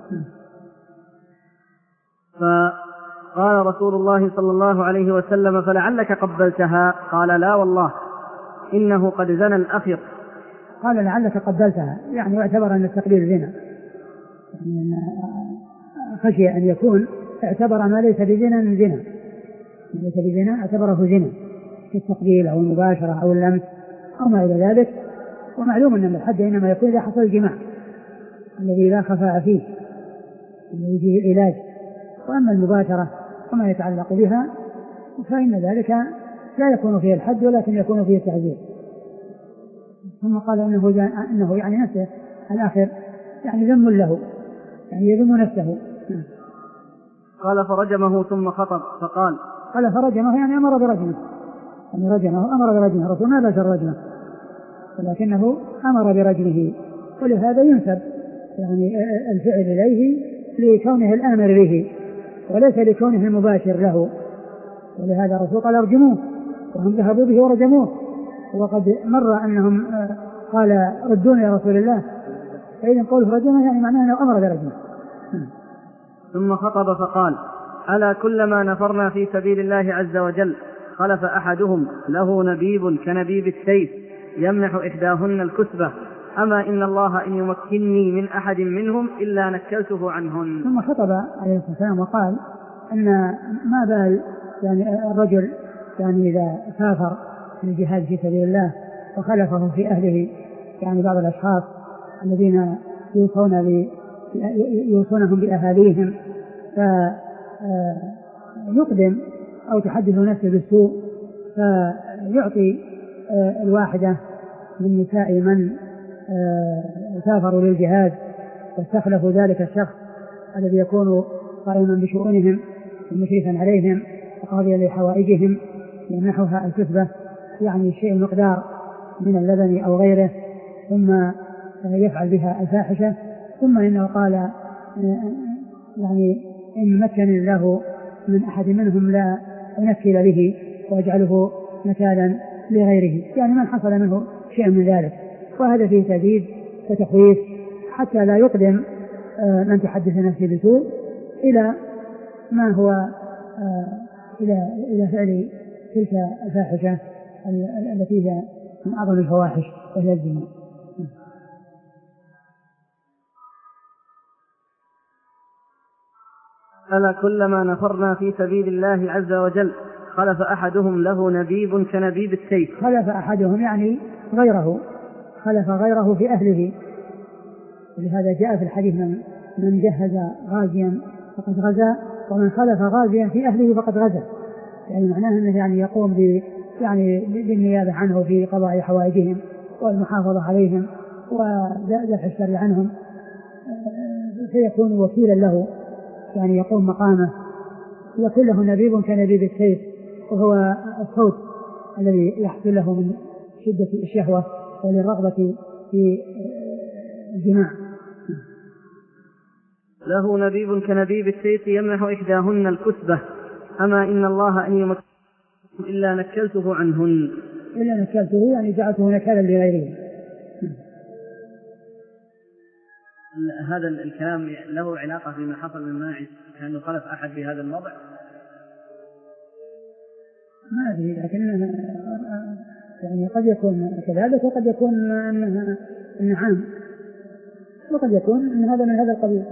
فقال رسول الله صلى الله عليه وسلم فلعلك قبلتها؟ قال لا والله إنه قد زنى الأخر.
قال لعلك قبلتها يعني واعتبر أن التقبيل زنا يعني خشي أن يكون اعتبر ما ليس بزنا من زنا ليس بزنا اعتبره زنا كالتقبيل أو المباشرة أو اللمس أو ما إلى ذلك. ومعلوم أن الحد إنما يكون إذا حصل الجماع الذي لا خفاء فيه الذي فيه علاج. وأما المباشرة وما يتعلق بها فإن ذلك لا يكون فيه الحد ولكن يكون فيه التعزير. ثم قال إنه, إنه يعني نفسه الآخر يعني ذم له يعني يذم نفسه.
قال فرجمه ثم خطب فقال
قال فرجمه يعني أمر برجمه يعني رجمه أمر برجمه رسول ما بشر رجمه ولكنه أمر برجمه. ولهذا ينسب يعني الفعل إليه لكونه الآمر به وليس لكونه المباشر له. ولهذا الرسول قال ارجموه وهم ذهبوا به ورجموه. وقد مر أنهم قال ردون يا رسول الله فإذا قوله رجمه يعني معناه أنه أمر برجمه.
ثم خطب فقال ألا كلما نفرنا في سبيل الله عز وجل خلف أحدهم له نبيب كنبيب السيف يمنح إحداهن الكسبة أما إن الله إن يمكنني من أحد منهم إلا نكلته عنهن.
ثم خطب عليه الصلاة والسلام وقال أن ما بال يعني الرجل يعني إذا سافر للجهاد في سبيل الله وخلفه في أهله يعني بعض الأشخاص الذين يوصون ب يوصونهم بأهاليهم فيقدم أو تحدث نفسه بالسوء فيعطي الواحدة من نساء من سافروا للجهاد واستخلفوا ذلك الشخص الذي يكون قائما بشؤونهم ومشرفا عليهم وقاضيا لحوائجهم يمنحها الكسبة يعني الشيء المقدار من اللبن أو غيره ثم يفعل بها الفاحشة. ثم إنه قال يعني إن مكن له من أحد منهم لا أنكل به وأجعله مكالا لغيره يعني من حصل منه شيء من ذلك. وهذا فيه تهديد وتخويف حتى لا يقدم من تحدث نفسه بسوء إلى ما هو إلى إلى فعل تلك الفاحشة التي هي من أعظم الفواحش وهي الزنا.
ألا كلما نفرنا في سبيل الله عز وجل خلف أحدهم له نبيب كنبيب السيف.
خلف أحدهم يعني غيره خلف غيره في أهله. ولهذا جاء في الحديث من, من جهز غازيا فقد غزا ومن خلف غازيا في أهله فقد غزا يعني معناه أنه يعني يقوم ب يعني بالنيابة عنه في قضاء حوائجهم والمحافظة عليهم ودفع الشر عنهم فيكون وكيلا له يعني يقوم مقامه. يكون له نبيب كنبيب السيف وهو الصوت الذي يحصل له من شدة الشهوة وللرغبة في الجماع.
له نبيب كنبيب السيف يمنح إحداهن الكسبة أما إن الله أن يمكن إلا نكلته عنهن.
إلا نكلته يعني جعلته نكالا لغيره.
هذا الكلام له علاقة بما حصل من ماعز كأنه خلف أحد في هذا الموضع
ما أدري لكن يعني قد يكون كذلك وقد يكون أنها النعام وقد يكون أن هذا من هذا القبيل.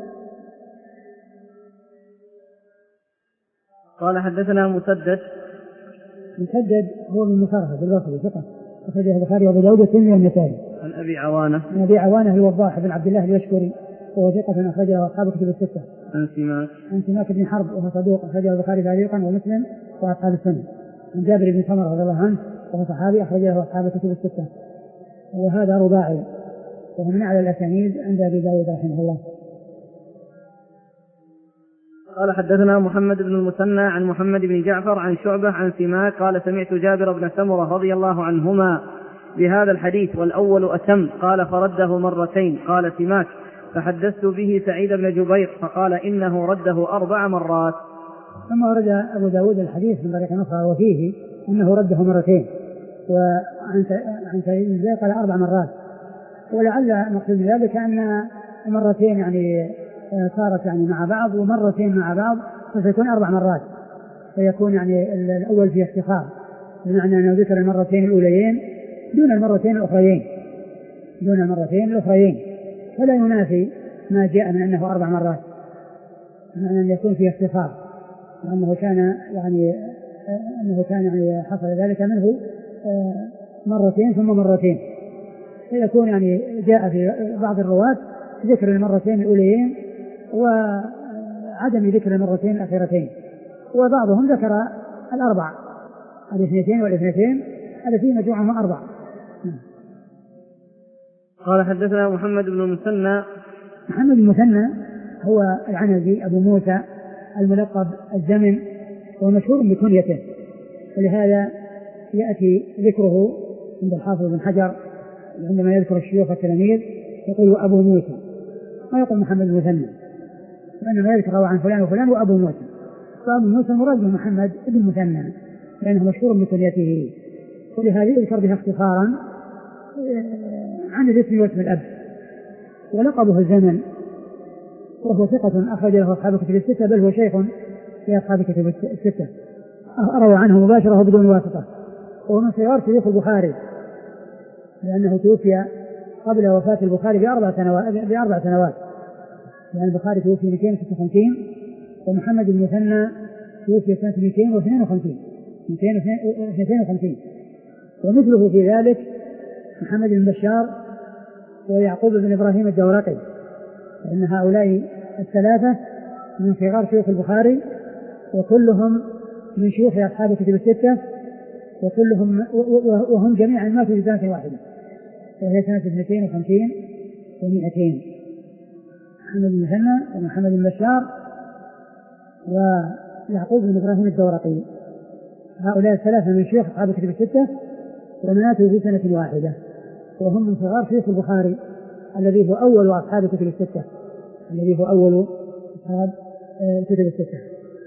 قال حدثنا مسدد
مسدد هو من مصارفة البصري ثقة أخرجه البخاري وأبو داود والترمذي والنسائي.
عن أبي عوانة
عن أبي عوانة الوضاح بن عبد الله اليشكري وهو ثقة أخرجه أصحاب كتب الستة.
عن سماك
عن سماك بن حرب وهو صدوق أخرجه البخاري تعليقا ومسلم وأصحاب السنة. عن جابر بن سمرة رضي الله عنه وهو صحابي أخرجه أصحاب كتب الستة. وهذا رباعي وهو من أعلى الأسانيد عند أبي داود رحمه الله.
قال حدثنا محمد بن المثنى عن محمد بن جعفر عن شعبة عن سماك قال سمعت جابر بن سمرة رضي الله عنهما بهذا الحديث والأول أتم قال فرده مرتين. قال سماك فحدثت به سعيد بن جبير فقال إنه رده أربع مرات.
ثم ورد أبو داود الحديث من طريق أخرى وفيه أنه رده مرتين وعن سعيد بن جبير قال أربع مرات. ولعل مقصود ذلك أن مرتين يعني صارت يعني مع بعض ومرتين مع بعض فسيكون أربع مرات فيكون يعني الأول فيه اختصار بمعنى أنه ذكر المرتين الأوليين دون المرتين الأخريين دون المرتين الأخريين فلا ينافي ما جاء من أنه أربع مرات بمعنى أن يكون فيه اختصار وأنه كان يعني أنه كان يعني حصل ذلك منه مرتين ثم مرتين فيكون يعني جاء في بعض الرواة ذكر المرتين الأوليين وعدم ذكر المرتين الأخيرتين، وبعضهم ذكر الأربع الاثنتين والاثنتين التي مجموعهم أربع.
قال حدثنا محمد بن المثنى.
محمد بن المثنى هو العنزي أبو موسى الملقب الزمن، ومشهور بكنيته، ولهذا يأتي ذكره عند الحافظ بن حجر عندما يذكر الشيوخ التلاميذ يقول أبو موسى، ما يقول محمد بن المثنى، وإنما يذكر عن فلان وفلان وأبو موسى، فأبو موسى مراد محمد بن المثنى لأنه مشهور بكنيته، ولهذا يذكر بها اختصارا عن الاسم واسم الأب. ولقبه الزمن، وهو ثقة أخرج له أصحاب الكتب الستة، بل هو شيخ في أصحاب الكتب الستة، روى عنه مباشرة بدون واسطة، وهو من صغار شيوخ البخاري لأنه توفي قبل وفاة البخاري بأربع سنوات بأربع سنوات لأن البخاري توفي مئتين وستة وخمسين، ومحمد بن المثنى توفي سنة مئتين واثنين وخمسين. ومثله في ذلك محمد بن بشار ويعقوب بن إبراهيم الدورقي، لأن هؤلاء الثلاثة من صغار شيوخ البخاري، وكلهم من شيوخ أصحاب الكتب الستة، وكلهم وهم جميعا ماتوا في سنة واحدة وهي سنة اثنتين وخمسين ومئتين. محمد بن المثنى ومحمد بن بشار ويعقوب بن إبراهيم الدورقي، هؤلاء الثلاثة من شيوخ أصحاب الكتب الستة وماتوا في سنة واحدة، وهم من صغار شيوخ البخاري الذي هو أول أصحاب الكتب الستة الذي هو أول أصحاب الكتب الستة.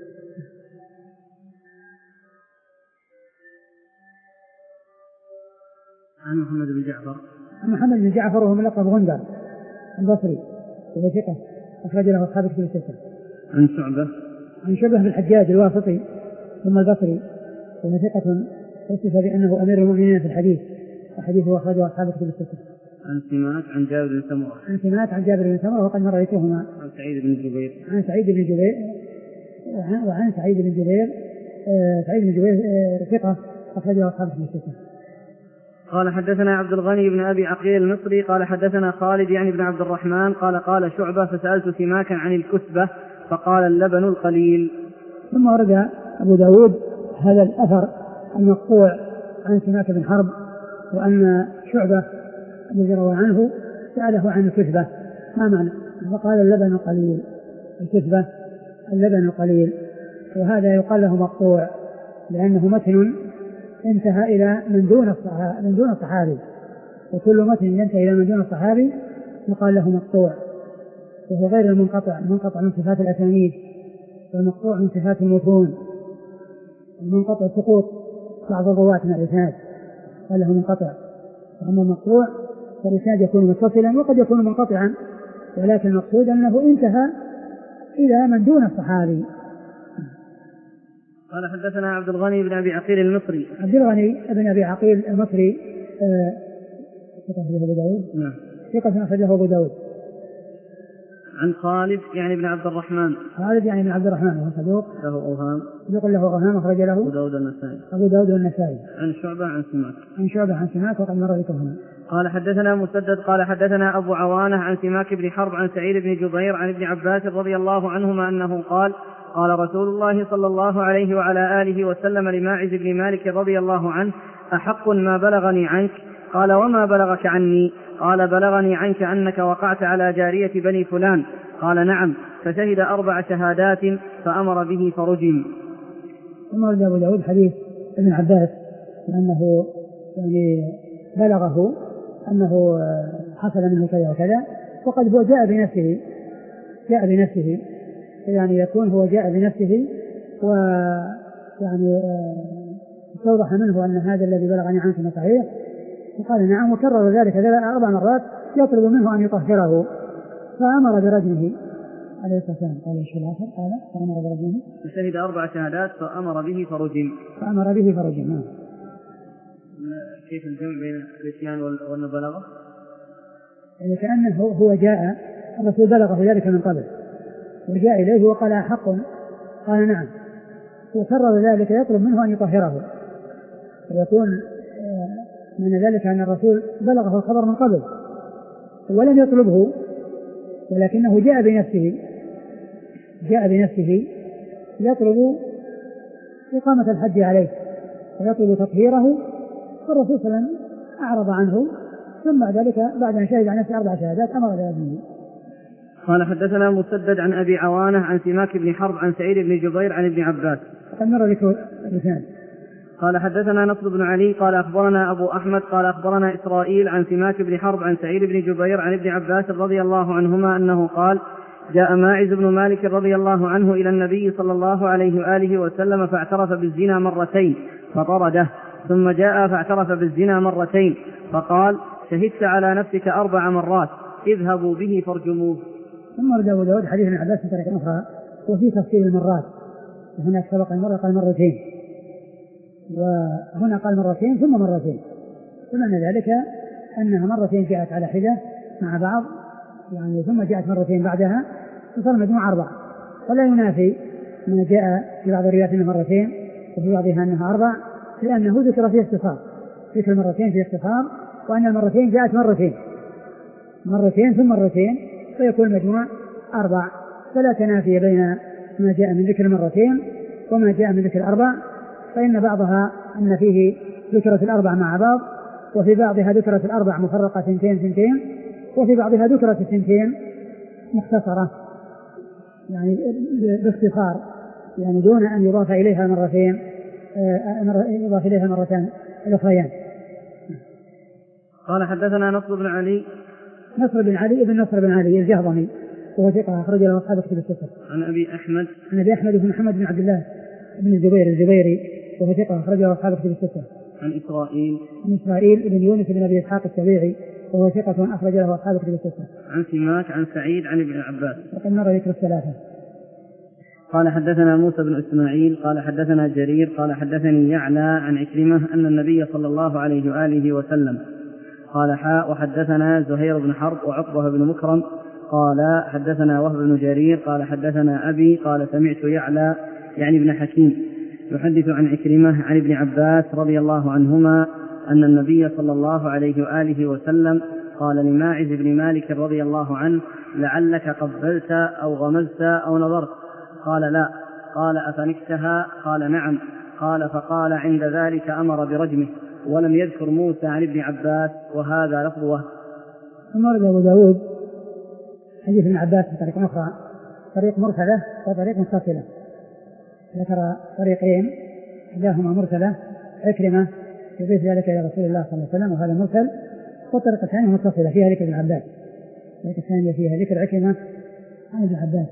عن محمد بن جعفر.
محمد بن جعفر وهو ملقب غندر البصري، وهو ثقة أخرج له أصحاب الكتب الستة.
عن شعبة.
عن شعبة بن الحجاج الواسطي ثم البصري، وهو ثقة وصف بأنه أمير المؤمنين في الحديث، وحديثه أخرجه أصحاب الكتب الستة.
عن سماك عن جابر بن سمرة.
عن سماك عن جابر بن سمرة وقد مر ذكرهما.
عن سعيد بن جبير.
عن سعيد بن جبير وعن, وعن سعيد بن جبير آه سعيد بن جبير آه ثقة أخرجه أصحاب الكتب الستة.
قال حدثنا عبد الغني بن أبي عقيل المصري قال حدثنا خالد يعني بن عبد الرحمن قال قال شعبة فسألت سماكا عن الكسبة فقال اللبن القليل.
ثم ورد أبو داود هذا الأثر المقطوع عن سماك بن حرب، وأن شعبة الذي روى عنه سأله عن الكسبة ما معنى، فقال اللبن القليل، الكسبة اللبن القليل، وهذا يقال له مقطوع لأنه متن انتهى إلى من دون الصحابي, من دون الصحابي وكل متن ينتهي إلى من دون الصحابي يقال له مقطوع، وهو غير المنقطع. المنقطع من صفات الأسانيد، والمقطوع من صفات المتون. المنقطع سقوط بعض الرواة من الإسناد قال له منقطع، وأما المقطوع فالإسناد يكون متصلا وقد يكون منقطعا، ولكن المقصود أنه انتهى إلى من دون الصحابي.
قال حدثنا عبد الغني بن أبي عقيل المصري.
عبد الغني بن أبي عقيل المصري ثقة أخرجه أبو داود.
نعم.
ثقة أخرجه أبو داود.
عن خالد يعني بن عبد الرحمن.
خالد يعني بن عبد الرحمن وهو صدوق
له أوهام.
يقول له أوهام أخرج له
أبو داود النسائي.
أبو داود والنسائي.
عن شعبة عن سماك.
عن شعبة عن سماك وقد مر ذكرهما.
قال حدثنا مسدد قال حدثنا أبو عوانة عن سماك بن حرب عن سعيد بن جبير عن ابن عباس رضي الله عنهما أنه قال قال رسول الله صلى الله عليه وعلى آله وسلم لماعز بن مالك رضي الله عنه أحق ما بلغني عنك؟ قال وما بلغك عني؟ قال بلغني عنك أنك وقعت على جارية بني فلان. قال نعم، فشهد أربع شهادات فأمر به فرجم.
ثم ورد أبو داود حديث ابن عباس أنه يعني بلغه أنه حصل منه كذا وكذا، وقد هو جاء بنفسه جاء بنفسه يعني يكون هو جاء بنفسه ويعني توضح منه أن هذا الذي بلغني عنك صحيح، وقال نعم، وكرر ذلك أربع مرات يطلب منه أن يطهره، فأمر برجمه عليه الصلاة والسلام. قال ايش الآخر؟ قال فأمر برجمه
فشهد أربع شهادات فأمر به فرجم.
فأمر به فرجم.
كيف الجمع بين الإتيان والمبالغة؟
يعني كأنه هو جاء الرسول بلغه ذلك من قبل وجاء إليه وقال أحق؟ قال نعم، وكرر ذلك يطلب منه أن يطهره، ويكون من ذلك أن الرسول بلغه الخبر من قبل ولم يطلبه ولكنه جاء بنفسه جاء بنفسه يطلب إقامة الحج عليه ويطلب تطهيره، فالرسول صلى الله عليه وسلم أعرض عنه، ثم بعد ذلك بعد أن شهد عن نفسه أربع شهادات أمر بأذنه.
قال حدثنا مسدد عن أبي عوانة عن سماك بن حرب عن سعيد بن جبير عن ابن عباس.
وقد مر ذكر الإسناد.
قال حدثنا نصر بن علي قال أخبرنا أبو أحمد قال أخبرنا إسرائيل عن سماك بن حرب عن سعيد بن جبير عن ابن عباس رضي الله عنهما أنه قال: جاء ماعز بن مالك رضي الله عنه إلى النبي صلى الله عليه وآله وسلم فاعترف بالزنا مرتين فطرده، ثم جاء فاعترف بالزنا مرتين فقال: شهدت على نفسك أربع مرات، اذهبوا به فارجموه.
ثم ورد أبو داود حديث ابن عباس من طريق أخرى وفي تفصيل المرات، وهناك سبق المرة قال مرتين، وهنا قال مرتين ثم مرتين، ومعنى ذلك أنها مرتين جاءت على حدة مع بعض يعني، ثم جاءت مرتين بعدها فصار مجموع أربع، ولا ينافي ما جاء في بعض الروايات أنها مرتين وفي بعضها أنها أربع، لأنه ذكر فيه اختصار، ذكر المرتين فيه اختصار، وأن المرتين جاءت مرتين مرتين ثم مرتين فيكون المجموع أربع، فلا تنافي بين ما جاء من ذكر المرتين وما جاء من ذكر الأربع، فإن بعضها أن فيه ذكرت الأربع مع بعض، وفي بعضها ذكرت الأربع مفرقة سنتين سنتين، وفي بعضها ذكرت السنتين مختصرة يعني باختصار، يعني دون أن يضاف إليها مرتين يضاف إليها مرتين الأخريان.
قال حدثنا نصر بن علي
نصر بن علي ابن نصر بن علي الجهضمي وهو ثقة أخرج له أصحاب كتب الستة.
عن أبي أحمد
عن أبي أحمد بن محمد بن عبد الله بن الزبير الزبيري وهو ثقة أخرج له أصحاب كتب الستة.
عن إسرائيل
عن إسرائيل بن يونس بن أبي إسحاق السبيعي وهو ثقة أخرج له أصحاب كتب الستة.
عن سماك عن سعيد عن ابن عباس.
وقد مر ذكر الثلاثة.
قال حدثنا موسى بن إسماعيل قال حدثنا جرير قال حدثني يعلى عن عكرمة أن النبي صلى الله عليه وآله وسلم قال: حاء وحدثنا زهير بن حرب وعقبة بن مكرم قال حدثنا وهب بن جرير قال حدثنا أبي قال سمعت يعلى يعني ابن حكيم يحدث عن عكرمة عن ابن عباس رضي الله عنهما أن النبي صلى الله عليه وآله وسلم قال لماعز بن مالك رضي الله عنه: لعلك قبلت أو غمزت أو نظرت؟ قال: لا. قال: أفنكتها؟ قال: نعم. قال: فقال عند ذلك أمر برجمه، ولم يذكر موسى عن ابن عباس، وهذا لفظه.
ثم ورد أبو داود حديث ابن عباس بطريق أخرى، طريق مرسلة وطريق متصلة، ذكر طريقين إحداهما مرسلة عكرمة يضيف ذلك إلى رسول الله صلى الله عليه وسلم وهذا مرسل، والطريقة الثانية متصلة فيها ذكر ابن عباس، الطريقة الثانية فيها ذكر عكرمة عن ابن عباس.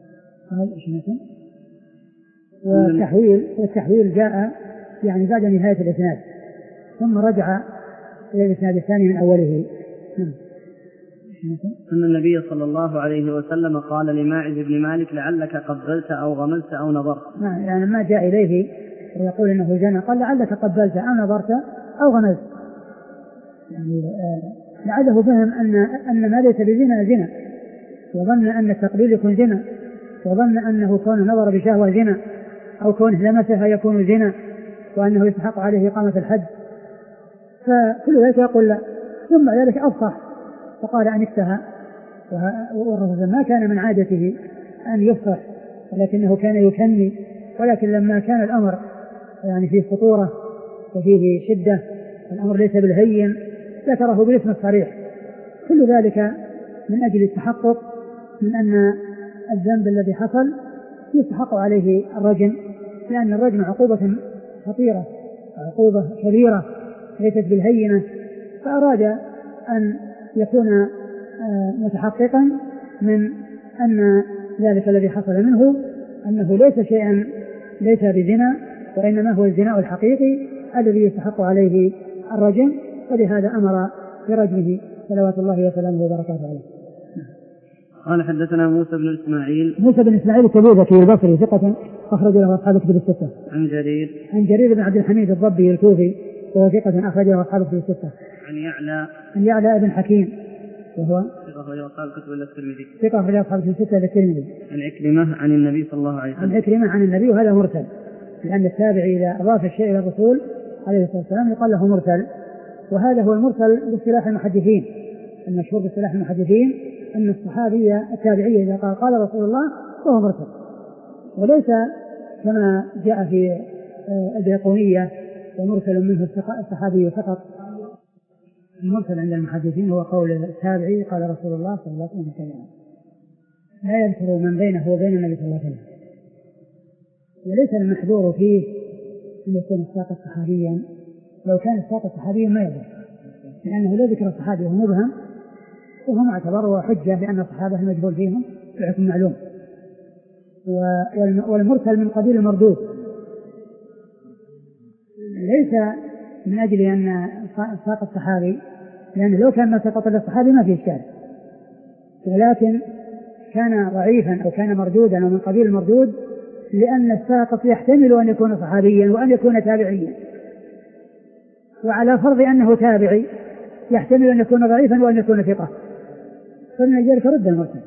والتحويل والتحويل جاء يعني بعد نهاية الإسناد ثم رجع إلى الإسناد الثاني من أوله.
أن النبي صلى الله عليه وسلم قال لماعز بن مالك: لعلك قبلت أو غمزت أو نظرت.
يعني ما جاء إليه ويقول إنه زنى قال: لعلك قبلت أو نظرت أو غمزت، يعني لعله فهم أن أن ما ليس بزنا زنا، وظن أن التقبيل يكون زنا، وظن أنه كون نظر بشهوة زنا، أو كونه لمسها يكون زنا، وأنه يستحق عليه إقامة الحد، فكل ذلك يقول لا. ثم بعد ذلك أفصح فقال: أنكتها. والرسول ما كان من عادته أن يفصح، ولكنه كان يكني، ولكن لما كان الأمر يعني فيه خطورة وفيه شدة، الأمر ليس بالهين، ذكره بالاسم الصريح. كل ذلك من أجل التحقق من أن الذنب الذي حصل يستحق عليه الرجم، لأن الرجم عقوبة خطيرة، عقوبة كبيرة ليست بالهينة، فأراد أن يكون متحققا من أن ذلك الذي حصل منه أنه ليس شيئا ليس بزنا، وإنما هو الزنا الحقيقي الذي يستحق عليه الرجم، ولهذا أمر برجمه صلوات الله وسلامه وبركاته عليه.
قال حدثنا موسى بن إسماعيل
موسى بن إسماعيل التبوذكي البصري ثقة أخرج له أصحاب كتب الستة.
عن جرير
عن جرير بن عبد الحميد الضبي الكوفي وهو ثقة أخرج له أصحاب كتب الستة.
عن يعلى
عن يعلى بن حكيم وهو
ثقة أخرج له أصحاب كتب الترمذي.
ثقة أخرج له أصحاب كتب الستة للترمذي.
عن عكرمة عن النبي صلى الله عليه وسلم.
عن عكرمة عن النبي، وهذا مرسل، لأن التابع إذا أضاف الشيء إلى الرسول عليه الصلاة والسلام يقال له مرسل، وهذا هو المرسل باصطلاح المحدثين، المشهور باصطلاح المحدثين أن الصحابي التابعي إذا قال قال رسول الله فهو مرسل، وليس كما جاء في البيقونية ومرسل منه الصحابي فقط. المرسل عند المحدثين هو قول التابعي قال رسول الله صلى الله عليه وسلم، لا يذكر من بينه وبين النبي صلى الله عليه وسلم. وليس المحذور فيه أن يكون الساقط صحابيا، لو كان الساقط صحابيا ما يضر، لأنه لا ذكر الصحابي وهو مبهم وهو معتبر وحجة لأن الصحابة مجهول فيهم بحكم معلوم. والمرسل من قبيل المردود، ليس من أجل أن ساقط صحابي، لأنه لو كان ما سقط للصحابي ما فيه إشكال، ولكن كان ضعيفا أو كان مردودا أو من قبيل المردود لأن الساقط يحتمل أن يكون صحابيا وأن يكون تابعيا، وعلى فرض أنه تابعي يحتمل أن يكون ضعيفا وأن يكون ثقة، فمن ذلك رد المرسل.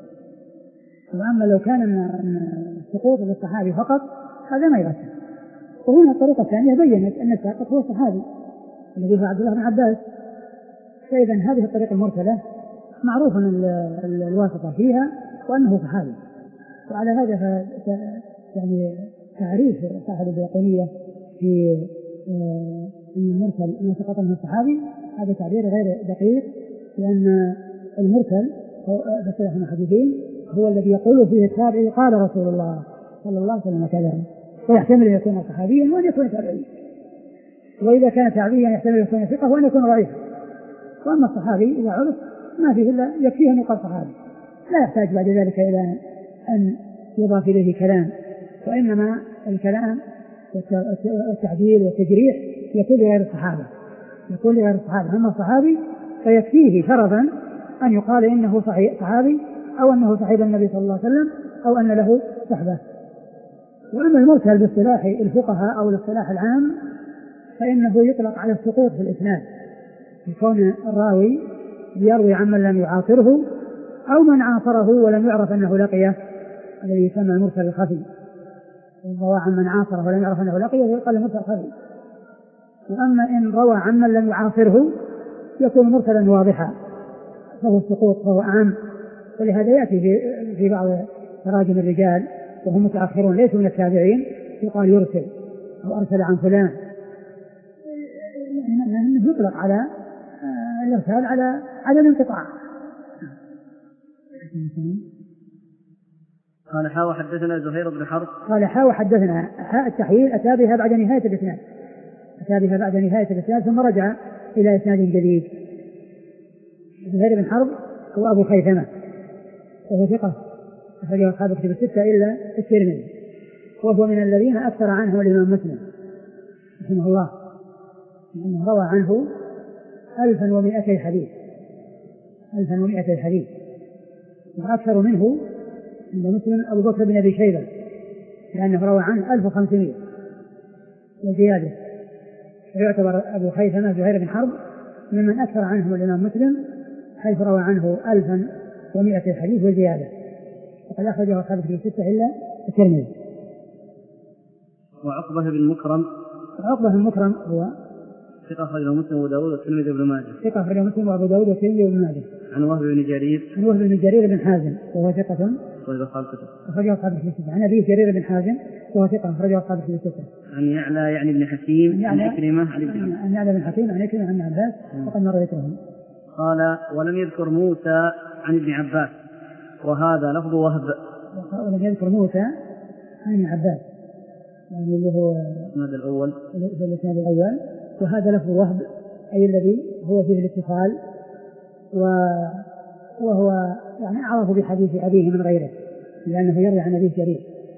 وأما لو كان السقوط للصحابي فقط هذا ما يغسل. وهنا الطريقة الثانية بيّنت أن الساقط هو الصحابي الذي هو عبد الله بن عباس، فإذا هذه الطريقة المرسلة معروف الواسطة فيها وأنه صحابي. وعلى هذا ف... يعني تعريف صاحب البيقونية في أن المرسل ما سقط منه الصحابي هذا تعبير غير دقيق، لأن المرسل بصيغة المحدثين هو الذي يقول فيه التابعي قال رسول الله صلى الله عليه وسلم كذا، ويحتمل أن يكون صحابيا وأن يكون تابعيا، وإذا كان تابعيا يحتمل أن يكون ثقة وأن يكون ضعيفا. وأما الصحابي إذا عرف ما فيه إلا يكفيه أن يقال صحابي، لا يحتاج بعد ذلك إلى أن يضاف إليه كلام، وإنما الكلام والتعديل والتجريح يكون لغير الصحابة، يكون لغير الصحابة. أما الصحابي فيكفيه شرفا أن يقال إنه صحابي أو أنه صحيب النبي صلى الله عليه وسلم أو أن له صحبة. وأما المرسل باصطلاح الفقهاء أو الاصطلاح العام فإنه يطلق على السقوط في الإسناد، يكون الراوي يروي عمن لم يعاصره أو من عاصره ولم يعرف أنه لقيه، الذي يسمى المرسل الخفي. روى عمن عاصره ولم يعرف أنه لقيه يقال المرسل الخفي. وأما إن روى عمن لم يعاصره يكون مرسلا واضحا فهو السقوط فهو أعم. ولهذا يأتي في, في بعض تراجم الرجال وهم متأخرون ليسوا من التابعين يقال يرسل أو أرسل عن فلان، يعني يطلق على الإرسال على على الانقطاع.
قال حا وحدثنا زهير بن حرب
قال حا وحدثنا حاء التحويل أتى بها بعد نهاية الإسناد، أتى بها بعد نهاية الإسناد ثم رجع إلى إسناد جديد. زهير بن حرب هو أبو خيثمة وهو ثقة أخرجه أصحاب الكتب الستة إلا الترمذي، وهو من الذين أكثر عنه الإمام مسلم رحمه الله، لأنه روى عنه ألفا ومائتي حديث ألفا ومائتي حديث وأكثر منه عند مسلم أبو بكر بن أبي شيبة لأنه روى عنه ألف وخمسمائة وزيادة. ويعتبر أبو خيثمة زهير بن حرب ممن أكثر عنه الإمام مسلم حيث روى عنه ألفا ومائتي حديث وزيادة، وقد أخرجه أصحاب الكتب الستة إلا الترمذي.
وعقبة بن مكرم
عقبة بن مكرم هو
ثقة أخرجه مسلم وأبو داود والترمذي وابن ماجه
ثقة أخرجه مسلم وأبو داود والترمذي وابن ماجه.
عن وهب بن جرير
عن وهب بن جرير بن حازم وهو ثقة
أخرجه أصحاب الكتب
أخرجه أصحاب الكتب الستة. عن أبي جرير بن حازم وهو ثقة أخرجه أصحاب الكتب الستة.
عن يعلى يعني بن حكيم عن عكرمة عن ابن عباس
عن يعلى بن حكيم عن عكرمة عن عباس وقد مر ذكرهم.
قال ولم يذكر موسى عن ابن عباس وهذا لفظ وهب.
ولم يذكر موسى عن ابن عباس يعني اللي هو
الإسناد الأول
الإسناد الأول، وهذا لفظ وهب أي الذي هو فيه الاتصال وهو يعني أعرف بحديث أبيه من غيره لأنه يروي عن أبيه جرير.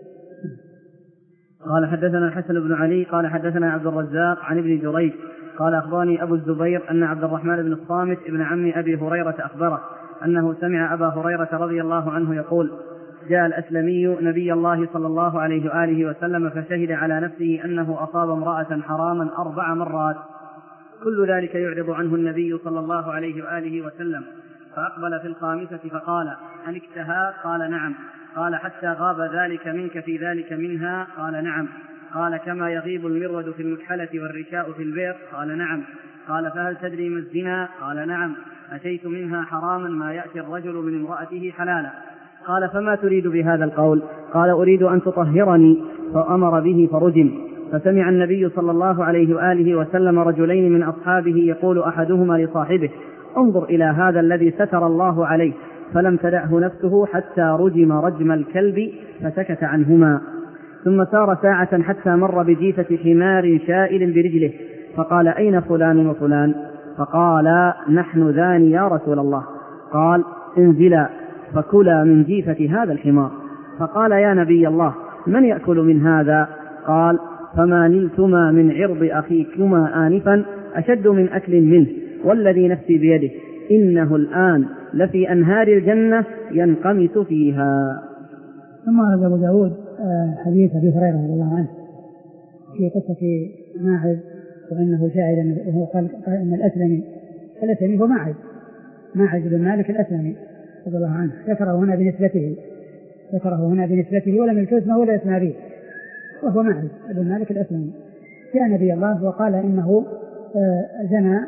قال حدثنا الحسن بن علي قال حدثنا عبد الرزاق عن ابن جريج قال أخبرني أبو الزبير أن عبد الرحمن بن الصامت ابن عم أبي هريرة أخبره أنه سمع أبا هريرة رضي الله عنه يقول جاء الأسلمي نبي الله صلى الله عليه وآله وسلم فشهد على نفسه أنه أصاب امرأة حراما أربع مرات، كل ذلك يعرض عنه النبي صلى الله عليه وآله وسلم، فأقبل في الخامسة فقال أنكتها؟ قال نعم. قال حتى غاب ذلك منك في ذلك منها؟ قال نعم. قال كما يغيب المرود في المكحلة والرشاء في البئر؟ قال نعم. قال فهل تدري ما الزنا؟ قال نعم. أتيت منها حراما ما يأتي الرجل من امرأته حلالا. قال فما تريد بهذا القول؟ قال أريد أن تطهرني. فأمر به فرجم. فسمع النبي صلى الله عليه وآله وسلم رجلين من أصحابه يقول أحدهما لصاحبه انظر إلى هذا الذي ستر الله عليه، فلم تدعه نفسه حتى رجم رجم الكلب فسكت عنهما. ثم سار ساعة حتى مر بجيفة حمار شائل برجله، فقال أين فلان وفلان؟ فقال نحن ذان يا رسول الله. قال انزلا فكلا من جيفة هذا الحمار. فقال يا نبي الله من يأكل من هذا؟ قال فما نلتما من عرض أخيكما آنفا أشد من أكل منه، والذي نفسي بيده إنه الآن لفي أنهار الجنة ينقمس فيها.
ثم ورد أبو داود حديث أبي هريرة رضي الله عنه في قصة ماعز، وأنه شاهد وهو قال أن الأسلمي الأسلمي هو ماعز ماعز بن مالك الأسلمي رضي الله عنه، ذكره هنا بنسبته ذكره هنا بنسبته ولم يذكر اسمه ولا اسم أبيه، وهو ماعز بن مالك الأسلمي. جاء نبي الله وقال إنه زنى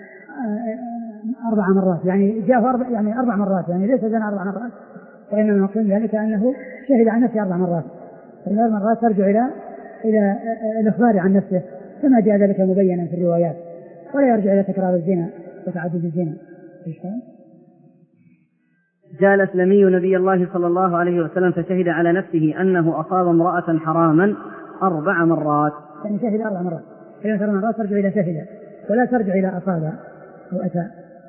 أربع مرات، يعني جاءه أربع يعني أربع مرات، يعني ليس زنى أربع مرات، وإنما نقول ذلك أنه شهد عن نفسه أربع مرات، فالأربع مرات ترجع إلى إلى الإخبار عن نفسه كما جاء ذلك مبينا في الروايات، ولا يرجع إلى تكرار الزنا وتعدد الزنا.
جاء الأسلمي نبي الله صلى الله عليه وسلم فشهد على نفسه أنه أصاب امرأة حراما أربع مرات،
يعني شهد أربع مرات، إذا أربع مرات ترجع إلى شهد ولا ترجع إلى أصاب أو أتى.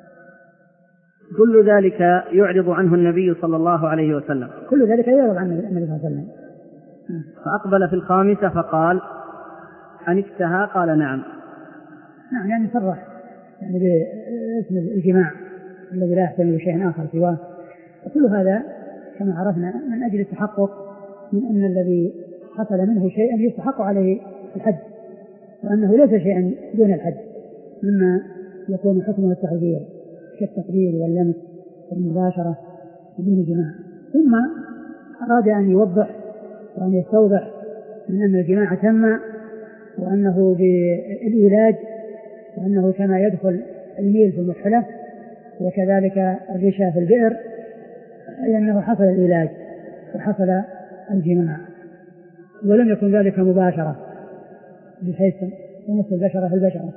كل ذلك يعرض عنه النبي صلى الله عليه وسلم
كل ذلك يعرض عنه النبي صلى الله عليه وسلم.
فأقبل في الخامسة فقال أنكتها؟ قال نعم.
نعم، يعني صرح يعني باسم الجماع الذي لا يحتمل شيء آخر سواه. وكل هذا كما عرفنا من أجل التحقق من أن الذي حصل منه شيئا يستحق عليه الحد، وأنه ليس شيئا دون الحد مما يكون حكمه التعزير كالتقدير واللمس والمباشرة بدون الجماع. ثم أراد أن يوضح وأن يستوضح من أن الجماع تم، وأنه بالعلاج، وأنه كما يدخل الميل في المكحلة وكذلك الرشا في البئر، أي أنه حصل العلاج وحصل الجماع، ولم يكن ذلك مباشرة بحيث يمس البشرة في البشرة.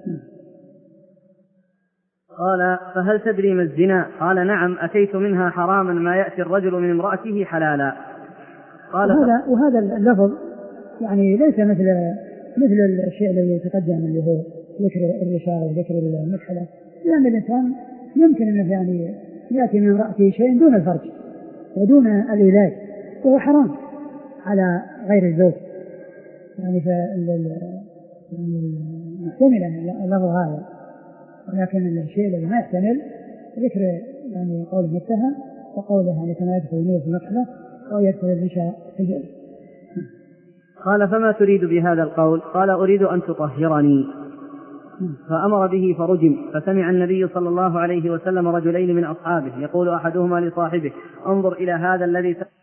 قال فهل تدري ما الزنا؟ قال نعم، أتيت منها حراما ما يأتي الرجل من امرأته حلالا. قال
وهذا, وهذا اللفظ يعني ليس مثل مثل الشيء الذي يتقدم اللي هو ذكر الرشاة وذكر المكحلة، لأن الإنسان يمكن أنه يعني يأتي من امرأته شيء دون الفرج ودون العلاج، وهو حرام على غير الزوج، يعني محتمل اللفظ هذا، ولكن الشيء الذي ما يحتمل ذكر يعني قول المتهم وقوله يعني كما يدخل النور في المكحلة أو يدخل الرشاة في الجلد.
قال فما تريد بهذا القول؟ قال أريد أن تطهرني. فأمر به فرجم. فسمع النبي صلى الله عليه وسلم رجلين من أصحابه يقول أحدهما لصاحبه انظر إلى هذا الذي